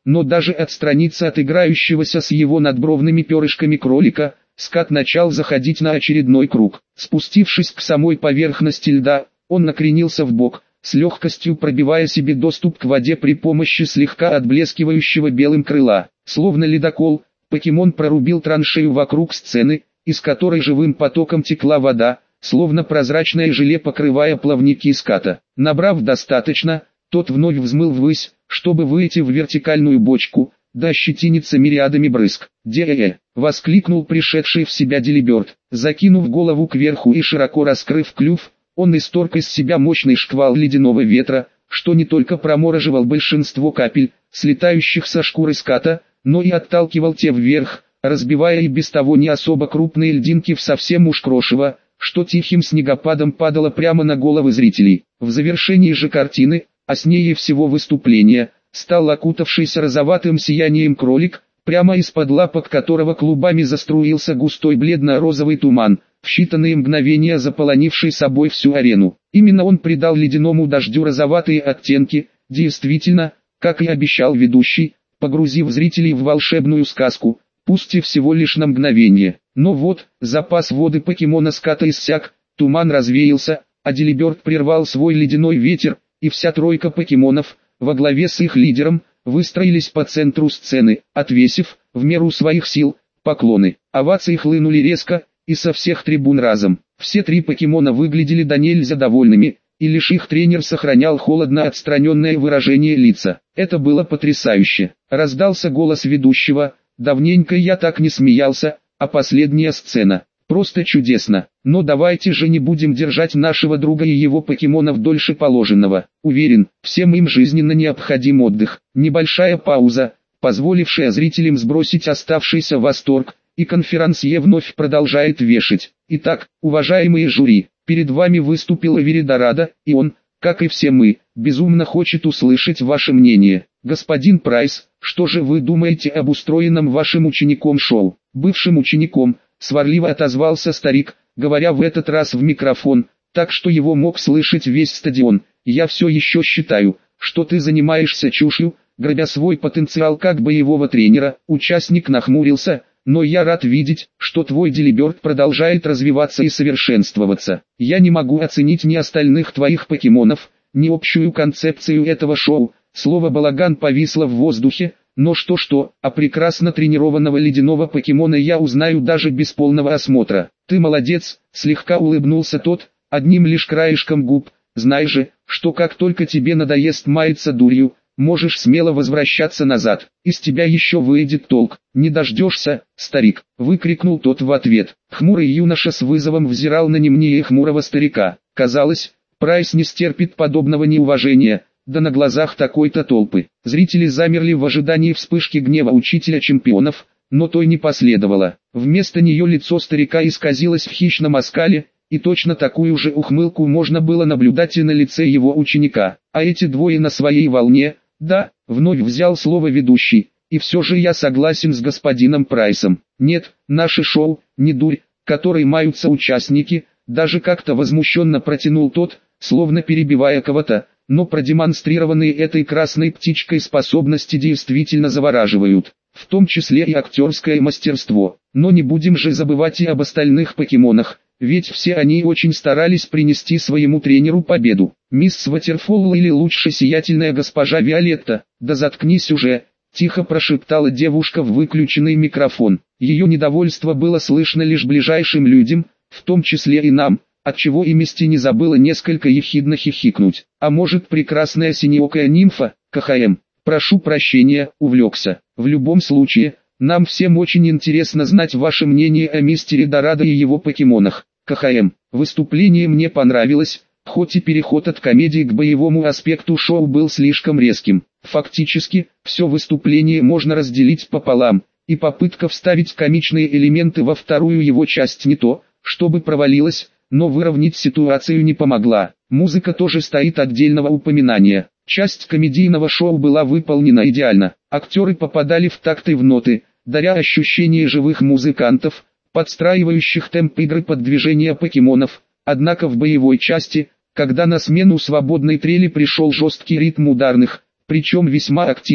но даже отстраниться от играющегося с его надбровными перышками кролика, скат начал заходить на очередной круг. Спустившись к самой поверхности льда, он накренился вбок, с легкостью пробивая себе доступ к воде при помощи слегка отблескивающего белым крыла. Словно ледокол, покемон прорубил траншею вокруг сцены, из которой живым потоком текла вода, словно прозрачное желе покрывая плавники ската. Набрав достаточно, тот вновь взмыл ввысь, чтобы выйти в вертикальную бочку, да ощетиниться мириадами брызг. «Де-э-э!» — воскликнул пришедший в себя Делиберт. Закинув голову кверху и широко раскрыв клюв, он исторг из себя мощный шквал ледяного ветра, что не только промораживал большинство капель, слетающих со шкуры ската, но и отталкивал те вверх, разбивая и без того не особо крупные льдинки в совсем уж крошево, что тихим снегопадом падало прямо на головы зрителей. В завершении же картины, а с ней и всего выступления, стал окутавшийся розоватым сиянием кролик, прямо из-под лапок которого клубами заструился густой бледно-розовый туман, в считанные мгновения заполонивший собой всю арену. Именно он придал ледяному дождю розоватые оттенки, действительно, как и обещал ведущий, погрузив зрителей в волшебную сказку, пусть и всего лишь на мгновение. Но вот, запас воды покемона ската иссяк, туман развеялся, а Делиберт прервал свой ледяной ветер, и вся тройка покемонов, во главе с их лидером, выстроились по центру сцены, отвесив, в меру своих сил, поклоны. Овации хлынули резко, и со всех трибун разом. Все три покемона выглядели до нельзя довольными, и лишь их тренер сохранял холодно отстраненное выражение лица. Это было потрясающе. Раздался голос ведущего: «Давненько я так не смеялся, а последняя сцена. Просто чудесно. Но давайте же не будем держать нашего друга и его покемонов дольше положенного. Уверен, всем им жизненно необходим отдых». Небольшая пауза, позволившая зрителям сбросить оставшийся восторг, и конферансье вновь продолжает вешать. «Итак, уважаемые жюри, перед вами выступил Эверидорадо, и он, как и все мы, безумно хочет услышать ваше мнение. Господин Прайс, что же вы думаете об устроенном вашим учеником шоу?» «Бывшим учеником», сварливо отозвался старик, говоря в этот раз в микрофон, так что его мог слышать весь стадион. «Я все еще считаю, что ты занимаешься чушью, грабя свой потенциал как боевого тренера». Участник нахмурился: «Но я рад видеть, что твой Делиберт продолжает развиваться и совершенствоваться. Я не могу оценить ни остальных твоих покемонов, ни общую концепцию этого шоу». Слово «балаган» повисло в воздухе, но что-что, а прекрасно тренированного ледяного покемона я узнаю даже без полного осмотра. «Ты молодец», — слегка улыбнулся тот, одним лишь краешком губ. «Знай же, что как только тебе надоест маяться дурью, можешь смело возвращаться назад. Из тебя еще выйдет толк». «Не дождешься, старик», — выкрикнул тот в ответ. Хмурый юноша с вызовом взирал на немнее хмурого старика. Казалось, Прайс не стерпит подобного неуважения, да на глазах такой-то толпы. Зрители замерли в ожидании вспышки гнева учителя чемпионов, но той не последовало. Вместо нее лицо старика исказилось в хищном оскале, и точно такую же ухмылку можно было наблюдать и на лице его ученика. «А эти двое на своей волне?» «Да», — вновь взял слово ведущий, «и все же я согласен с господином Прайсом. Нет, наше шоу, не дурь, которой маются участники», даже как-то возмущенно протянул тот, словно перебивая кого-то, но продемонстрированные этой красной птичкой способности действительно завораживают, в том числе и актерское мастерство. Но не будем же забывать и об остальных покемонах, ведь все они очень старались принести своему тренеру победу. «Мисс Ватерфолл или лучше сиятельная госпожа Виолетта, да заткнись уже», — тихо прошептала девушка в выключенный микрофон. Ее недовольство было слышно лишь ближайшим людям, в том числе и нам, отчего и Мисти не забыла несколько ехидно хихикнуть. «А может, прекрасная синеокая нимфа, КХМ? Прошу прощения, увлекся. В любом случае, нам всем очень интересно знать ваше мнение о мистере Дорадо и его покемонах. КХМ, выступление мне понравилось, хоть и переход от комедии к боевому аспекту шоу был слишком резким. Фактически, все выступление можно разделить пополам, и попытка вставить комичные элементы во вторую его часть не то, чтобы провалилась, но выровнять ситуацию не помогла. Музыка тоже стоит отдельного упоминания. Часть комедийного шоу была выполнена идеально. Актеры попадали в такты в ноты, даря ощущение живых музыкантов, подстраивающих темп игры под движения покемонов. Однако в боевой части, когда на смену свободной трели пришел жесткий ритм ударных, причем весьма активный,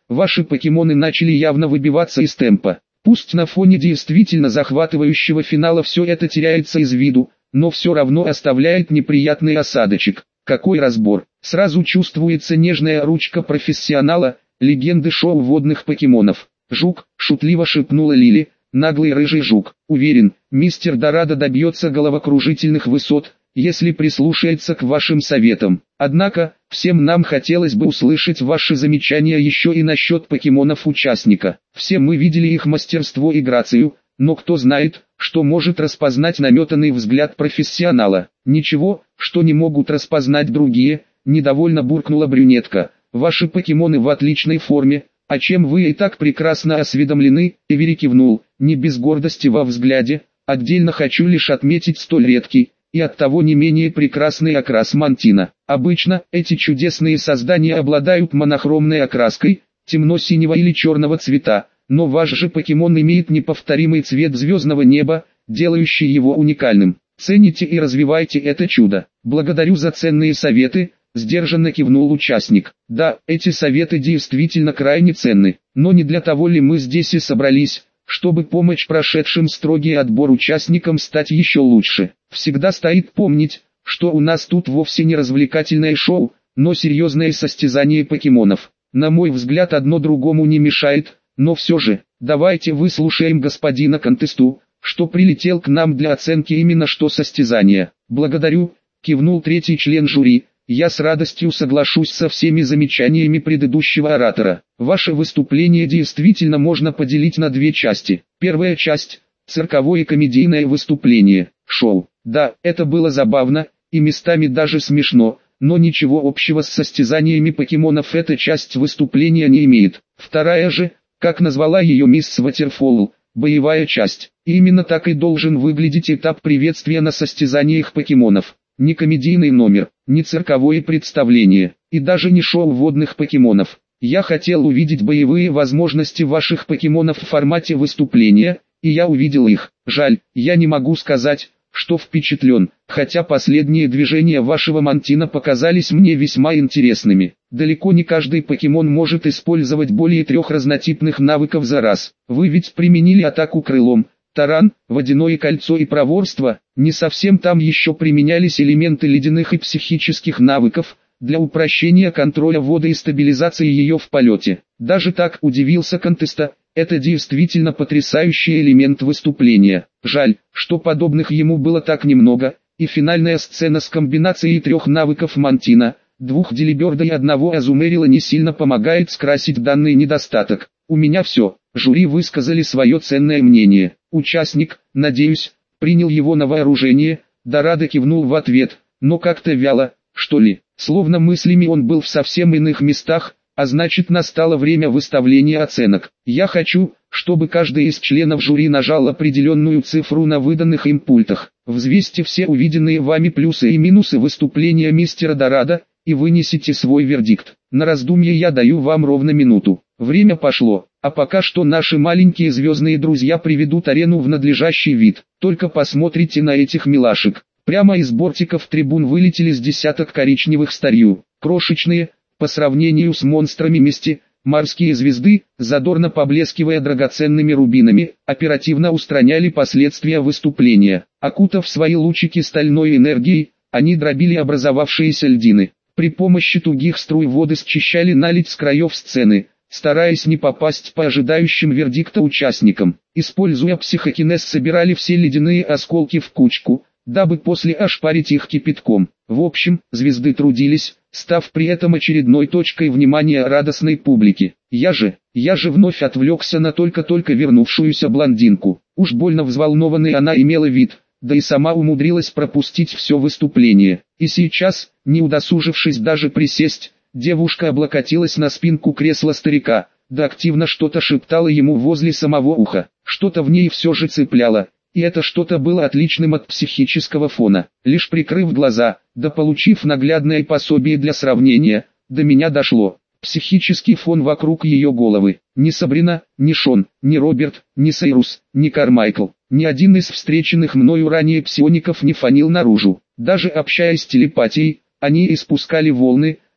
ваши покемоны начали явно выбиваться из темпа. Пусть на фоне действительно захватывающего финала все это теряется из виду, но все равно оставляет неприятный осадочек. Какой разбор! Сразу чувствуется нежная ручка профессионала, легенды шоу водных покемонов. «Жук», — шутливо шепнула Лили, — «наглый рыжий жук». Уверен, мистер Дорадо добьется головокружительных высот, если прислушается к вашим советам. Однако, всем нам хотелось бы услышать ваши замечания еще и насчет покемонов-участника. Все мы видели их мастерство и грацию, но кто знает, что может распознать наметанный взгляд профессионала. Ничего, что не могут распознать другие, недовольно буркнула брюнетка. Ваши покемоны в отличной форме, о чем вы и так прекрасно осведомлены. Эвери кивнул, не без гордости во взгляде. Отдельно хочу лишь отметить столь редкий и оттого не менее прекрасный окрас мантина. Обычно эти чудесные создания обладают монохромной окраской, темно-синего или черного цвета, но ваш же покемон имеет неповторимый цвет звездного неба, делающий его уникальным. Цените и развивайте это чудо. Благодарю за ценные советы, сдержанно кивнул участник. Да, эти советы действительно крайне ценны, но не для того ли мы здесь и собрались, чтобы помочь прошедшим строгий отбор участникам стать еще лучше. Всегда стоит помнить, что у нас тут вовсе не развлекательное шоу, но серьезное состязание покемонов. На мой взгляд, одно другому не мешает, но все же, давайте выслушаем господина Контесту, что прилетел к нам для оценки именно что состязания. Благодарю, кивнул третий член жюри. Я с радостью соглашусь со всеми замечаниями предыдущего оратора. Ваше выступление действительно можно поделить на две части. Первая часть – цирковое и комедийное выступление, шоу. Да, это было забавно, и местами даже смешно, но ничего общего с состязаниями покемонов эта часть выступления не имеет. Вторая же, как назвала ее мисс Ватерфолл, боевая часть. И именно так и должен выглядеть этап приветствия на состязаниях покемонов. Не комедийный номер, не цирковое представление, и даже не шоу водных покемонов. Я хотел увидеть боевые возможности ваших покемонов в формате выступления, и я увидел их. Жаль, я не могу сказать, что впечатлен, хотя последние движения вашего мантина показались мне весьма интересными. Далеко не каждый покемон может использовать более 3 разнотипных навыков за раз. Вы ведь применили атаку крылом, таран, водяное кольцо и проворство. Не совсем там еще применялись элементы ледяных и психических навыков, для упрощения контроля воды и стабилизации ее в полете. Даже так удивился Контеста, это действительно потрясающий элемент выступления. Жаль, что подобных ему было так немного, и финальная сцена с комбинацией 3 навыков мантина, 2 делиберда и 1 азумерила не сильно помогает скрасить данный недостаток. У меня все, жюри высказали свое ценное мнение. Участник, надеюсь, принял его на вооружение. Дорадо кивнул в ответ, но как-то вяло, что ли, словно мыслями он был в совсем иных местах, а значит настало время выставления оценок. Я хочу, чтобы каждый из членов жюри нажал определенную цифру на выданных им пультах. Взвесьте все увиденные вами плюсы и минусы выступления мистера Дорадо, и вынесите свой вердикт. На раздумье я даю вам ровно минуту. Время пошло, а пока что наши маленькие звездные друзья приведут арену в надлежащий вид. Только посмотрите на этих милашек. Прямо из бортиков трибун вылетели с десяток коричневых старью. Крошечные, по сравнению с монстрами мести, морские звезды, задорно поблескивая драгоценными рубинами, оперативно устраняли последствия выступления. Окутав свои лучики стальной энергией, они дробили образовавшиеся льдины. При помощи тугих струй воды счищали наледь с краев сцены, стараясь не попасть по ожидающим вердикта участникам. Используя психокинез, собирали все ледяные осколки в кучку, дабы после ошпарить их кипятком. В общем, звезды трудились, став при этом очередной точкой внимания радостной публики. Я же вновь отвлекся на только-только вернувшуюся блондинку. Уж больно взволнованной она имела вид, да и сама умудрилась пропустить все выступление. И сейчас, не удосужившись даже присесть, девушка облокотилась на спинку кресла старика, да активно что-то шептала ему возле самого уха. Что-то в ней все же цепляло, и это что-то было отличным от психического фона. Лишь прикрыв глаза, да получив наглядное пособие для сравнения, до меня дошло. Психический фон вокруг ее головы. Ни Сабрина, ни Шон, ни Роберт, ни Сайрус, ни Кармайкл. Ни один из встреченных мною ранее псиоников не фонил наружу. Даже общаясь телепатией, они испускали волны,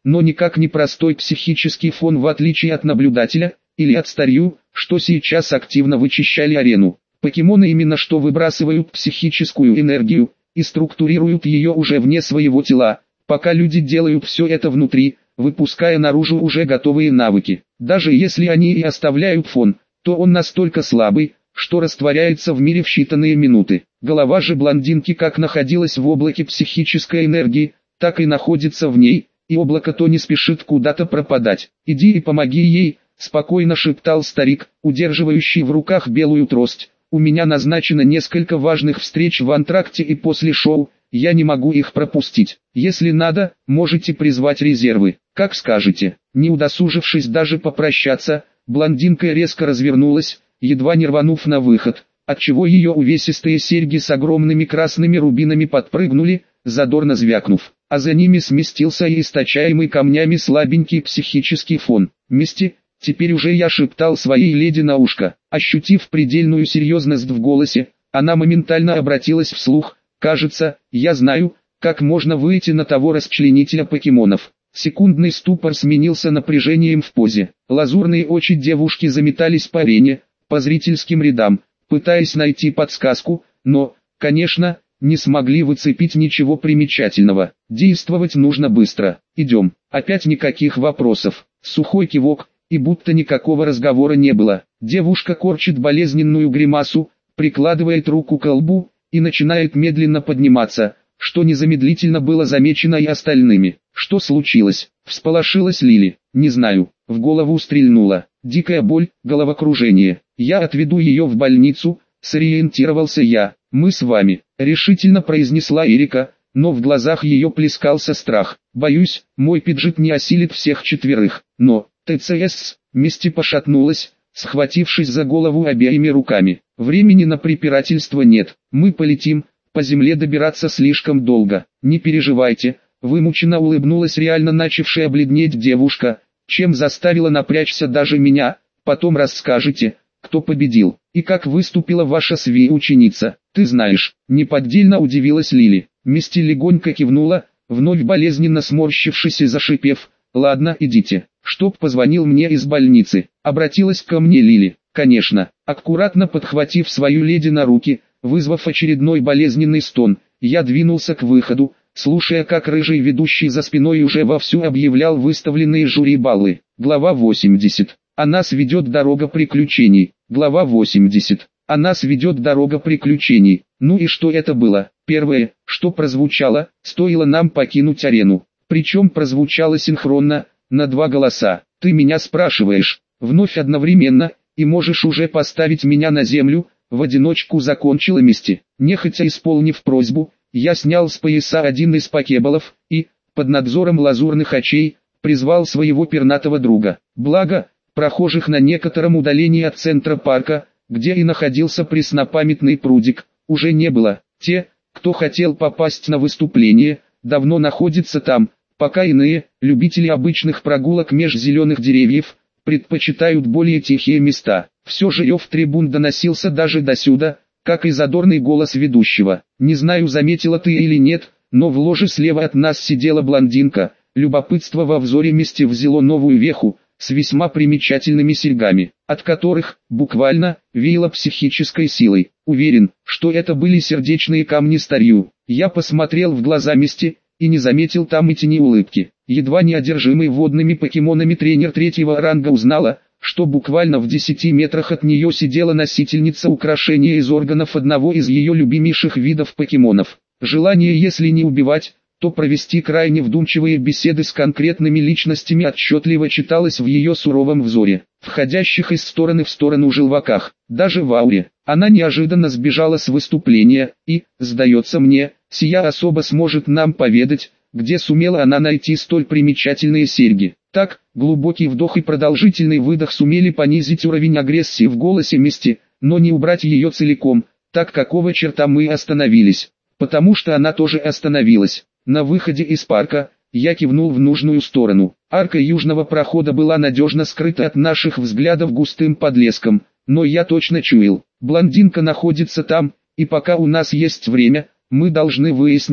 но никак не простой психический фон, в отличие от наблюдателя, или от старью, что сейчас активно вычищали арену. Покемоны именно что выбрасывают психическую энергию, и структурируют ее уже вне своего тела, пока люди делают все это внутри, выпуская наружу уже готовые навыки. Даже если они и оставляют фон, то он настолько слабый, что растворяется в мире в считанные минуты. Голова же блондинки как находилась в облаке психической энергии, так и находится в ней, и облако то не спешит куда-то пропадать. «Иди и помоги ей», — спокойно шептал старик, удерживающий в руках белую трость. «У меня назначено несколько важных встреч в антракте и после шоу, я не могу их пропустить. Если надо, можете призвать резервы, как скажете». Не удосужившись даже попрощаться, блондинка резко развернулась, едва не рванув на выход, отчего ее увесистые серьги с огромными красными рубинами подпрыгнули, задорно звякнув, а за ними сместился и источаемый камнями слабенький психический фон. «Мести», теперь уже я шептал своей леди на ушко. Ощутив предельную серьезность в голосе, она моментально обратилась вслух. «Кажется, я знаю, как можно выйти на того расчленителя покемонов». Секундный ступор сменился напряжением в позе. Лазурные очи девушки заметались по арене, по зрительским рядам, пытаясь найти подсказку, но, конечно, не смогли выцепить ничего примечательного. Действовать нужно быстро. «Идем». Опять никаких вопросов. Сухой кивок, и будто никакого разговора не было. Девушка корчит болезненную гримасу, прикладывает руку к лбу и начинает медленно подниматься, что незамедлительно было замечено и остальными. «Что случилось?» — всполошилась Лили. «Не знаю». В голову стрельнула. Дикая боль, головокружение. «Я отведу ее в больницу», — сориентировался я. «Мы с вами», — решительно произнесла Эрика, но в глазах ее плескался страх. «Боюсь, мой пиджит не осилит всех четверых». «Но, ТЦС», — Мисти пошатнулась, схватившись за голову обеими руками. «Времени на препирательство нет, мы полетим, по земле добираться слишком долго». «Не переживайте», — вымученно улыбнулась реально начавшая бледнеть девушка, чем заставила напрячься даже меня. «Потом расскажете, кто победил, и как выступила ваша ученица. Ты знаешь», — неподдельно удивилась Лили. Мисти легонько кивнула, вновь болезненно сморщившись и зашипев. «Ладно, идите». «Чтоб позвонил мне из больницы», — обратилась ко мне Лили. «Конечно». Аккуратно подхватив свою леди на руки, вызвав очередной болезненный стон, я двинулся к выходу, слушая, как рыжий ведущий за спиной уже вовсю объявлял выставленные жюри баллы. Глава 80. «А нас ведет дорога приключений». Глава 80. «А нас ведет дорога приключений». Ну и что это было? Первое, что прозвучало, стоило нам покинуть арену. Причем прозвучало синхронно, на два голоса. «Ты меня спрашиваешь?» Вновь одновременно, и можешь уже поставить меня на землю, в одиночку закончила Мисти. Нехотя исполнив просьбу, я снял с пояса один из покеболов и, под надзором лазурных очей, призвал своего пернатого друга. Благо, прохожих на некотором удалении от центра парка, где и находился преснопамятный прудик, уже не было. Те, кто хотел попасть на выступление, давно находятся там, пока иные, любители обычных прогулок меж зеленых деревьев, предпочитают более тихие места. Все же рев трибун доносился даже досюда, как и задорный голос ведущего. Не знаю, заметила ты или нет, но в ложе слева от нас сидела блондинка. Любопытство во взоре Мисти взяло новую веху, с весьма примечательными серьгами, от которых, буквально, веяло психической силой. Уверен, что это были сердечные камни старью. Я посмотрел в глаза Мисти и не заметил там и тени улыбки. Едва не одержимый водными покемонами тренер третьего ранга узнала, что буквально в 10 метрах от нее сидела носительница украшения из органов одного из ее любимейших видов покемонов. Желание, если не убивать, то провести крайне вдумчивые беседы с конкретными личностями отчетливо читалось в ее суровом взоре, входящих из стороны в сторону желваках, даже в ауре. Она неожиданно сбежала с выступления, и, сдается мне, сия особа сможет нам поведать, где сумела она найти столь примечательные серьги. Так, глубокий вдох и продолжительный выдох сумели понизить уровень агрессии в голосе Мисти, но не убрать ее целиком. Так какого черта мы остановились? Потому что она тоже остановилась. На выходе из парка, я кивнул в нужную сторону. Арка южного прохода была надежно скрыта от наших взглядов густым подлеском, но я точно чуял, блондинка находится там, и пока у нас есть время, мы должны выяснить,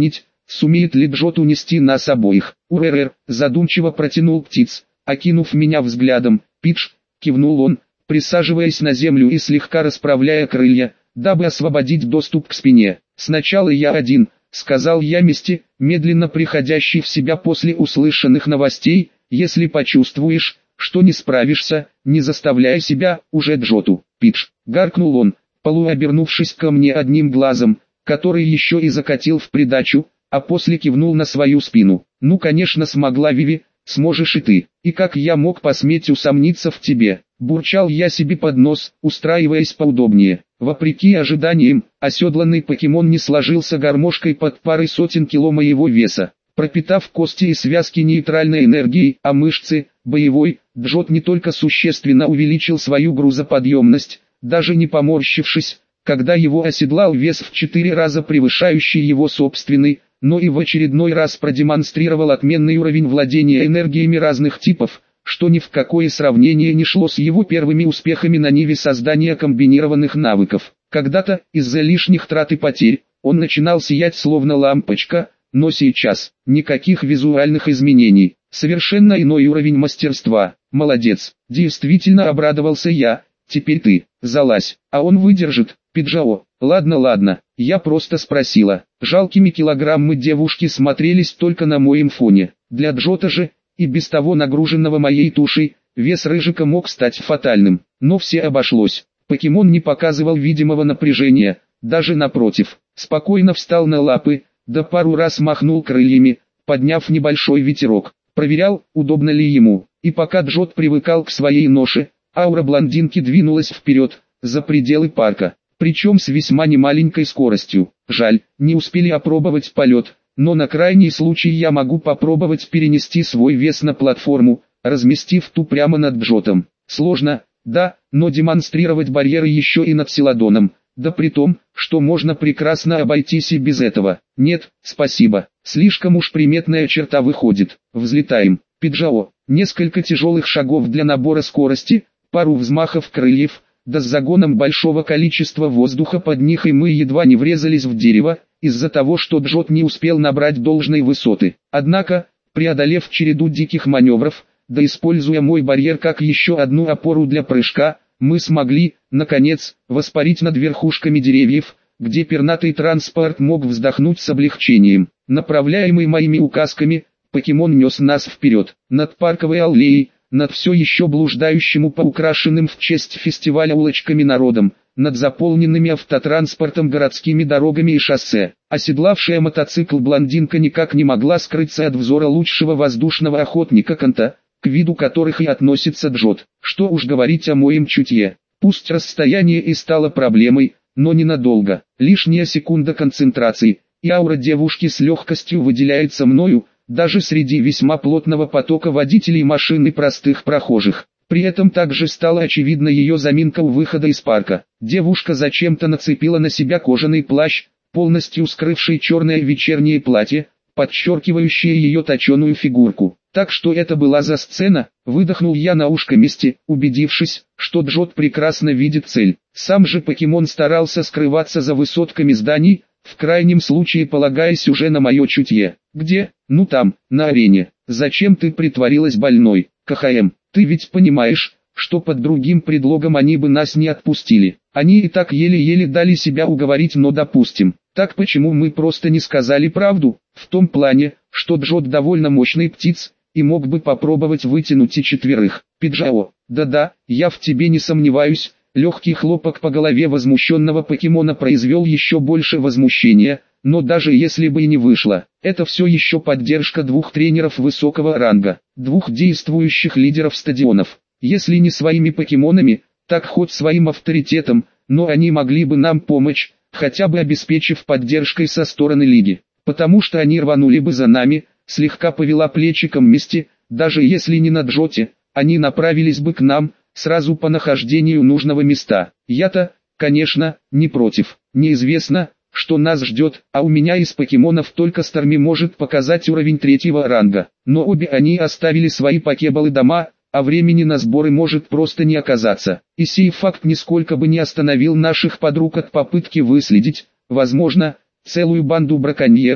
Сумеет ли Джот унести нас обоих? Уррр, задумчиво протянул птиц, окинув меня взглядом. Пидж, кивнул он, присаживаясь на землю и слегка расправляя крылья, дабы освободить доступ к спине. «Сначала я один», — сказал я Мисти, медленно приходящий в себя после услышанных новостей. «Если почувствуешь, что не справишься, не заставляй себя, уже Джоту». «Пидж», — гаркнул он, полуобернувшись ко мне одним глазом, который еще и закатил в придачу, а после кивнул на свою спину. «Ну конечно смогла Виви, сможешь и ты. И как я мог посметь усомниться в тебе?» Бурчал я себе под нос, устраиваясь поудобнее. Вопреки ожиданиям, оседланный покемон не сложился гармошкой под парой сотен кило моего веса. Пропитав кости и связки нейтральной энергией, а мышцы – боевой, Джот не только существенно увеличил свою грузоподъемность, даже не поморщившись, когда его оседлал вес в 4 раза превышающий его собственный, но и в очередной раз продемонстрировал отменный уровень владения энергиями разных типов, что ни в какое сравнение не шло с его первыми успехами на ниве создания комбинированных навыков. Когда-то, из-за лишних трат и потерь, он начинал сиять словно лампочка, но сейчас никаких визуальных изменений, совершенно иной уровень мастерства. «Молодец, действительно обрадовался я, теперь ты, залазь, а он выдержит». «Пиджао, ладно, я просто спросила». Жалкими килограммы девушки смотрелись только на моем фоне. Для Джота же, и без того нагруженного моей тушей, вес рыжика мог стать фатальным. Но все обошлось. Покемон не показывал видимого напряжения, даже напротив. Спокойно встал на лапы, да пару раз махнул крыльями, подняв небольшой ветерок. Проверял, удобно ли ему. И пока Джот привыкал к своей ноше, аура блондинки двинулась вперед, за пределы парка. Причем с весьма немаленькой скоростью. Жаль, не успели опробовать полет, но на крайний случай я могу попробовать перенести свой вес на платформу, разместив ту прямо над Джотом. Сложно, да, но демонстрировать барьеры еще и над Силадоном, да при том, что можно прекрасно обойтись и без этого. Нет, спасибо, слишком уж приметная черта выходит. Взлетаем. Пиджао, несколько тяжелых шагов для набора скорости, пару взмахов крыльев, да с загоном большого количества воздуха под них, и мы едва не врезались в дерево, из-за того, что Джот не успел набрать должной высоты. Однако, преодолев череду диких маневров, да используя мой барьер как еще одну опору для прыжка, мы смогли, наконец, воспарить над верхушками деревьев, где пернатый транспорт мог вздохнуть с облегчением. Направляемый моими указками, покемон нес нас вперед, над парковой аллеей, над все еще блуждающим по украшенным в честь фестиваля улочками народом, над заполненными автотранспортом городскими дорогами и шоссе. Оседлавшая мотоцикл блондинка никак не могла скрыться от взора лучшего воздушного охотника Канта, к виду которых и относится Джот. Что уж говорить о моем чутье. Пусть расстояние и стало проблемой, но ненадолго. Лишняя секунда концентрации, и аура девушки с легкостью выделяется мною, даже среди весьма плотного потока водителей машин и простых прохожих. При этом также стала очевидна ее заминка у выхода из парка. Девушка зачем-то нацепила на себя кожаный плащ, полностью скрывший черное вечернее платье, подчеркивающее ее точеную фигурку. Так что это была за сцена, выдохнул я на ушко Мисти, убедившись, что Джот прекрасно видит цель. Сам же покемон старался скрываться за высотками зданий, в крайнем случае полагаясь уже на мое чутье. «Где? Ну там, на арене. Зачем ты притворилась больной, КХМ? Ты ведь понимаешь, что под другим предлогом они бы нас не отпустили. Они и так еле-еле дали себя уговорить, но допустим. Так почему мы просто не сказали правду? В том плане, что Джот довольно мощный птиц, и мог бы попробовать вытянуть и четверых. Пиджао, да-да, я в тебе не сомневаюсь». Легкий хлопок по голове возмущенного покемона произвел еще больше возмущения, но даже если бы и не вышло, это все еще поддержка двух тренеров высокого ранга, двух действующих лидеров стадионов. Если не своими покемонами, так хоть своим авторитетом, но они могли бы нам помочь, хотя бы обеспечив поддержкой со стороны лиги. Потому что они рванули бы за нами, слегка повела плечиком Мисти, даже если не на Джоте, они направились бы к нам, сразу по нахождению нужного места. Я-то, конечно, не против. Неизвестно, что нас ждет, а у меня из покемонов только Старми может показать уровень 3-го ранга. Но обе они оставили свои покеболы дома, а времени на сборы может просто не оказаться. И сей факт нисколько бы не остановил наших подруг от попытки выследить, возможно, целую банду браконьеров,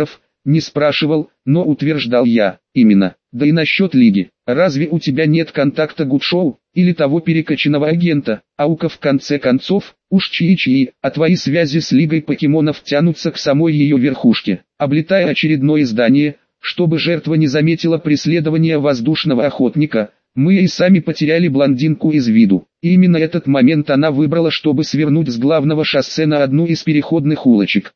Не спрашивал, но утверждал я. Именно. Да и насчет лиги. Разве у тебя нет контакта Гудшоу, или того перекачанного агента, Аука в конце концов, уж чьи-чьи, а твои связи с лигой покемонов тянутся к самой ее верхушке. Облетая очередное здание, чтобы жертва не заметила преследования воздушного охотника, мы и сами потеряли блондинку из виду. И именно этот момент она выбрала, чтобы свернуть с главного шоссе на одну из переходных улочек.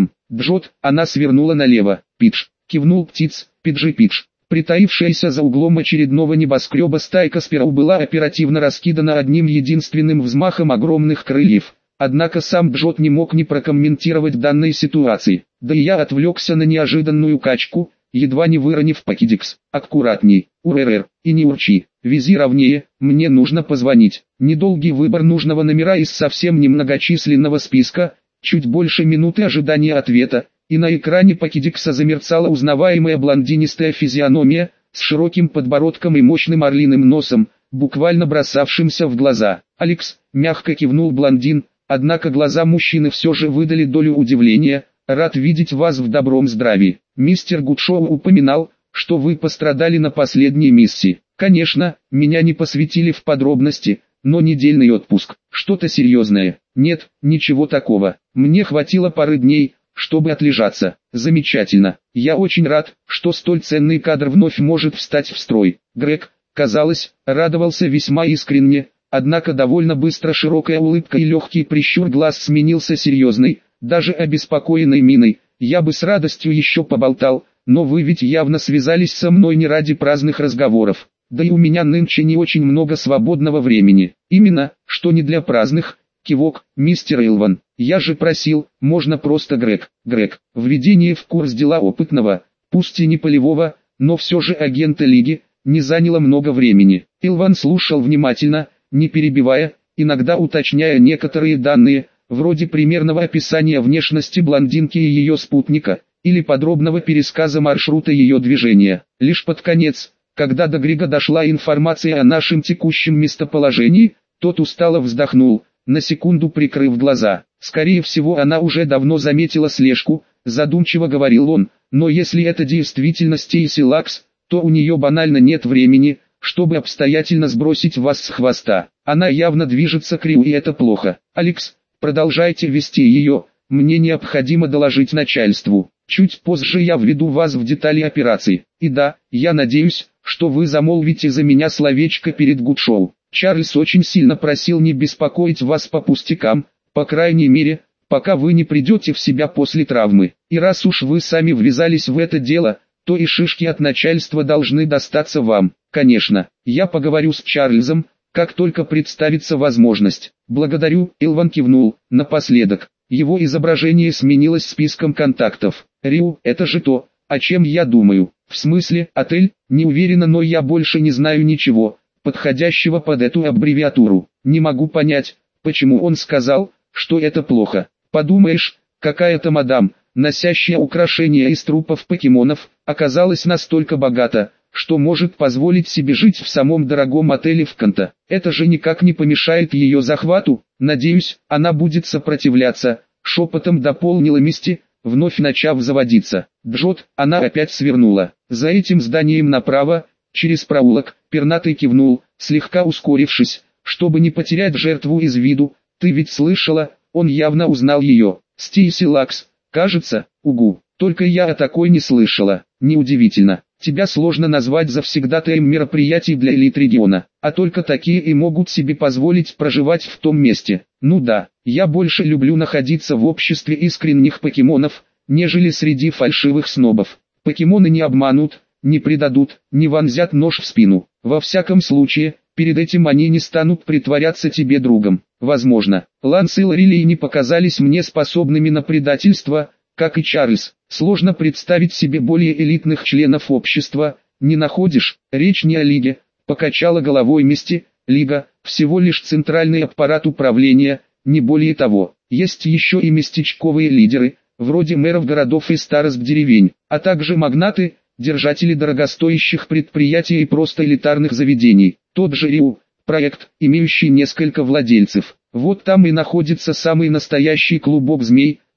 Джот, она свернула налево. Пидж, кивнул птиц, Пиджи Пидж. Притаившаяся за углом очередного небоскреба стайка сперва была оперативно раскидана одним единственным взмахом огромных крыльев. Однако сам Джот не мог не прокомментировать данной ситуации. Да и я отвлекся на неожиданную качку, едва не выронив покедикс. Аккуратней, УРР, и не урчи, вези ровнее, мне нужно позвонить. Недолгий выбор нужного номера из совсем немногочисленного списка, чуть больше минуты ожидания ответа, и на экране покедикса замерцала узнаваемая блондинистая физиономия, с широким подбородком и мощным орлиным носом, буквально бросавшимся в глаза. «Алекс», мягко кивнул блондин, однако глаза мужчины все же выдали долю удивления. «Рад видеть вас в добром здравии. Мистер Гудшоу упоминал, что вы пострадали на последней миссии. Конечно, меня не посвятили в подробности, но недельный отпуск. Что-то серьезное? Нет, ничего такого. Мне хватило пары дней, чтобы отлежаться. Замечательно. Я очень рад, что столь ценный кадр вновь может встать в строй». Грег, казалось, радовался весьма искренне, однако довольно быстро широкая улыбка и легкий прищур глаз сменился серьезной, даже обеспокоенной миной. «Я бы с радостью еще поболтал, но вы ведь явно связались со мной не ради праздных разговоров. Да и у меня нынче не очень много свободного времени. Именно, что не для праздных». Кивок, мистер Илван. «Я же просил, можно просто Грег». Грег, введение в курс дела опытного, пусть и не полевого, но все же агента Лиги, не заняло много времени. Илван слушал внимательно, не перебивая, иногда уточняя некоторые данные, вроде примерного описания внешности блондинки и ее спутника, или подробного пересказа маршрута ее движения. Лишь под конец, когда до Грега дошла информация о нашем текущем местоположении, тот устало вздохнул, на секунду прикрыв глаза. «Скорее всего, она уже давно заметила слежку», задумчиво говорил он, «но если это действительно Стейси Лакс, то у нее банально нет времени, чтобы обстоятельно сбросить вас с хвоста. Она явно движется к Риу, и это плохо. Алекс, продолжайте вести ее, мне необходимо доложить начальству. Чуть позже я введу вас в детали операции. И да, я надеюсь, что вы замолвите за меня словечко перед Гудшоу. Чарльз очень сильно просил не беспокоить вас по пустякам, по крайней мере, пока вы не придете в себя после травмы. И раз уж вы сами ввязались в это дело, то и шишки от начальства должны достаться вам. Конечно, я поговорю с Чарльзом, как только представится возможность. Благодарю, Илван кивнул. Напоследок, его изображение сменилось списком контактов. Риу, это же то, о чем я думаю. В смысле, отель? Не уверена, но я больше не знаю ничего подходящего под эту аббревиатуру. Не могу понять, почему он сказал, что это плохо. Подумаешь, какая-то мадам, носящая украшения из трупов покемонов, оказалась настолько богата, что может позволить себе жить в самом дорогом отеле в Канто. Это же никак не помешает ее захвату. Надеюсь, она будет сопротивляться, шепотом дополнила Мисти, вновь начав заводиться. Джот, она опять свернула. За этим зданием направо, через проулок, пернатый кивнул, слегка ускорившись, чтобы не потерять жертву из виду. Ты ведь слышала, он явно узнал ее. Стейси Лакс, кажется, угу. Только я о такой не слышала. Неудивительно. Тебя сложно назвать завсегдатаем мероприятий для элит региона, а только такие и могут себе позволить проживать в том месте. Ну да, я больше люблю находиться в обществе искренних покемонов, нежели среди фальшивых снобов. Покемоны не обманут, не предадут, не вонзят нож в спину. Во всяком случае, перед этим они не станут притворяться тебе другом. Возможно, Ланс и Лорелей не показались мне способными на предательство, как и Чарльз. Сложно представить себе более элитных членов общества, не находишь? Речь не о Лиге, покачала головой Мисти. Лига – всего лишь центральный аппарат управления, не более того. Есть еще и местечковые лидеры, вроде мэров городов и старост деревень, а также магнаты, держатели дорогостоящих предприятий и просто элитарных заведений. Тот же Риу – проект, имеющий несколько владельцев. Вот там и находится самый настоящий клубок змей,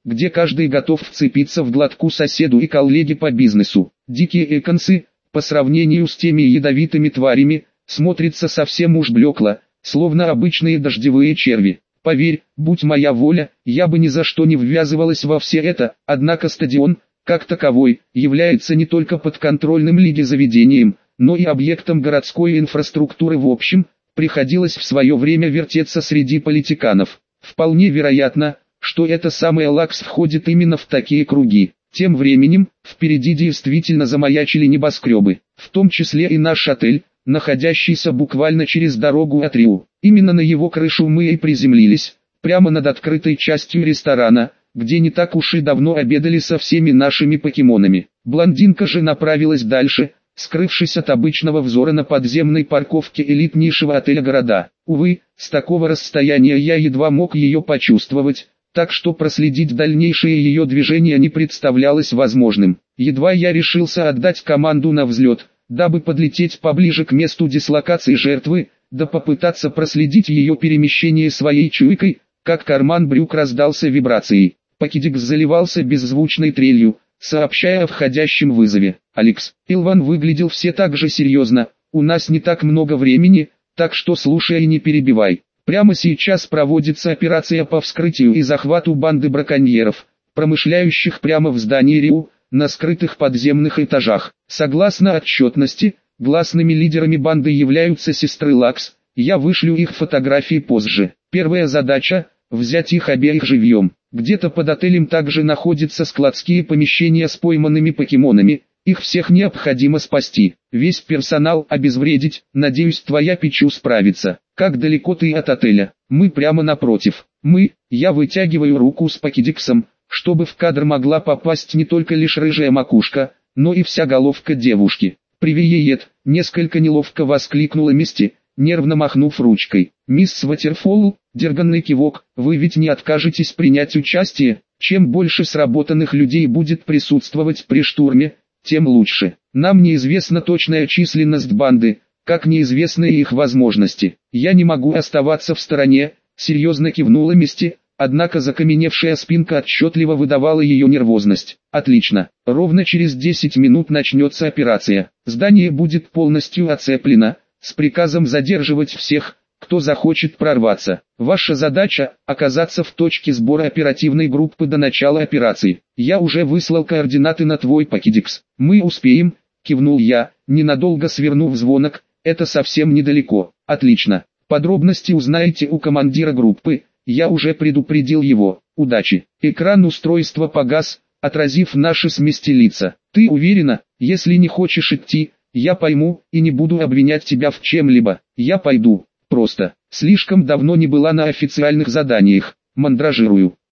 где каждый готов вцепиться в глотку соседу и коллеге по бизнесу. Дикие эконсы, по сравнению с теми ядовитыми тварями, смотрятся совсем уж блекло, словно обычные дождевые черви. Поверь, будь моя воля, я бы ни за что не ввязывалась во все это, однако стадион, как таковой, является не только подконтрольным лиге заведением, но и объектом городской инфраструктуры в общем. Приходилось в свое время вертеться среди политиканов. Вполне вероятно, что это самое ЛАКС входит именно в такие круги. Тем временем, впереди действительно замаячили небоскребы, в том числе и наш отель, находящийся буквально через дорогу от Риу. Именно на его крышу мы и приземлились, прямо над открытой частью ресторана, где не так уж и давно обедали со всеми нашими покемонами. Блондинка же направилась дальше, скрывшись от обычного взора на подземной парковке элитнейшего отеля города. Увы, с такого расстояния я едва мог ее почувствовать, так что проследить дальнейшие ее движения не представлялось возможным. Едва я решился отдать команду на взлет, дабы подлететь поближе к месту дислокации жертвы, да попытаться проследить ее перемещение своей чуйкой, как карман брюк раздался вибрацией. Покедикс заливался беззвучной трелью, сообщая о входящем вызове. «Алекс». Илван выглядел все так же серьезно. «У нас не так много времени, так что слушай и не перебивай. Прямо сейчас проводится операция по вскрытию и захвату банды браконьеров, промышляющих прямо в здании РИУ, на скрытых подземных этажах. Согласно отчетности, гласными лидерами банды являются сестры Лакс. Я вышлю их фотографии позже. Первая задача – взять их обеих живьем. Где-то под отелем также находятся складские помещения с пойманными покемонами. Их всех необходимо спасти. Весь персонал обезвредить. Надеюсь, твоя Пичу справится. Как далеко ты от отеля? Мы прямо напротив. Я вытягиваю руку с покедиксом, чтобы в кадр могла попасть не только лишь рыжая макушка, но и вся головка девушки. «Привет!» – несколько неловко воскликнула Мисти, нервно махнув ручкой. «Мисс Ватерфолл», дерганный кивок, «вы ведь не откажетесь принять участие? Чем больше сработанных людей будет присутствовать при штурме, тем лучше. Нам неизвестна точная численность банды, как неизвестны их возможности. Я не могу оставаться в стороне», серьезно кивнула Мисти, однако закаменевшая спинка отчетливо выдавала ее нервозность. «Отлично. Ровно через 10 минут начнется операция. Здание будет полностью оцеплено, с приказом задерживать всех, кто захочет прорваться. Ваша задача – оказаться в точке сбора оперативной группы до начала операции. Я уже выслал координаты на твой покедикс. Мы успеем», – кивнул я, ненадолго свернув звонок, «это совсем недалеко». «Отлично. Подробности узнаете у командира группы, я уже предупредил его. Удачи». Экран устройства погас, отразив наши с Мисти лица. «Ты уверена? Если не хочешь идти, я пойму и не буду обвинять тебя в чем-либо. Я пойду. Просто слишком давно не была на официальных заданиях. Мандражирую».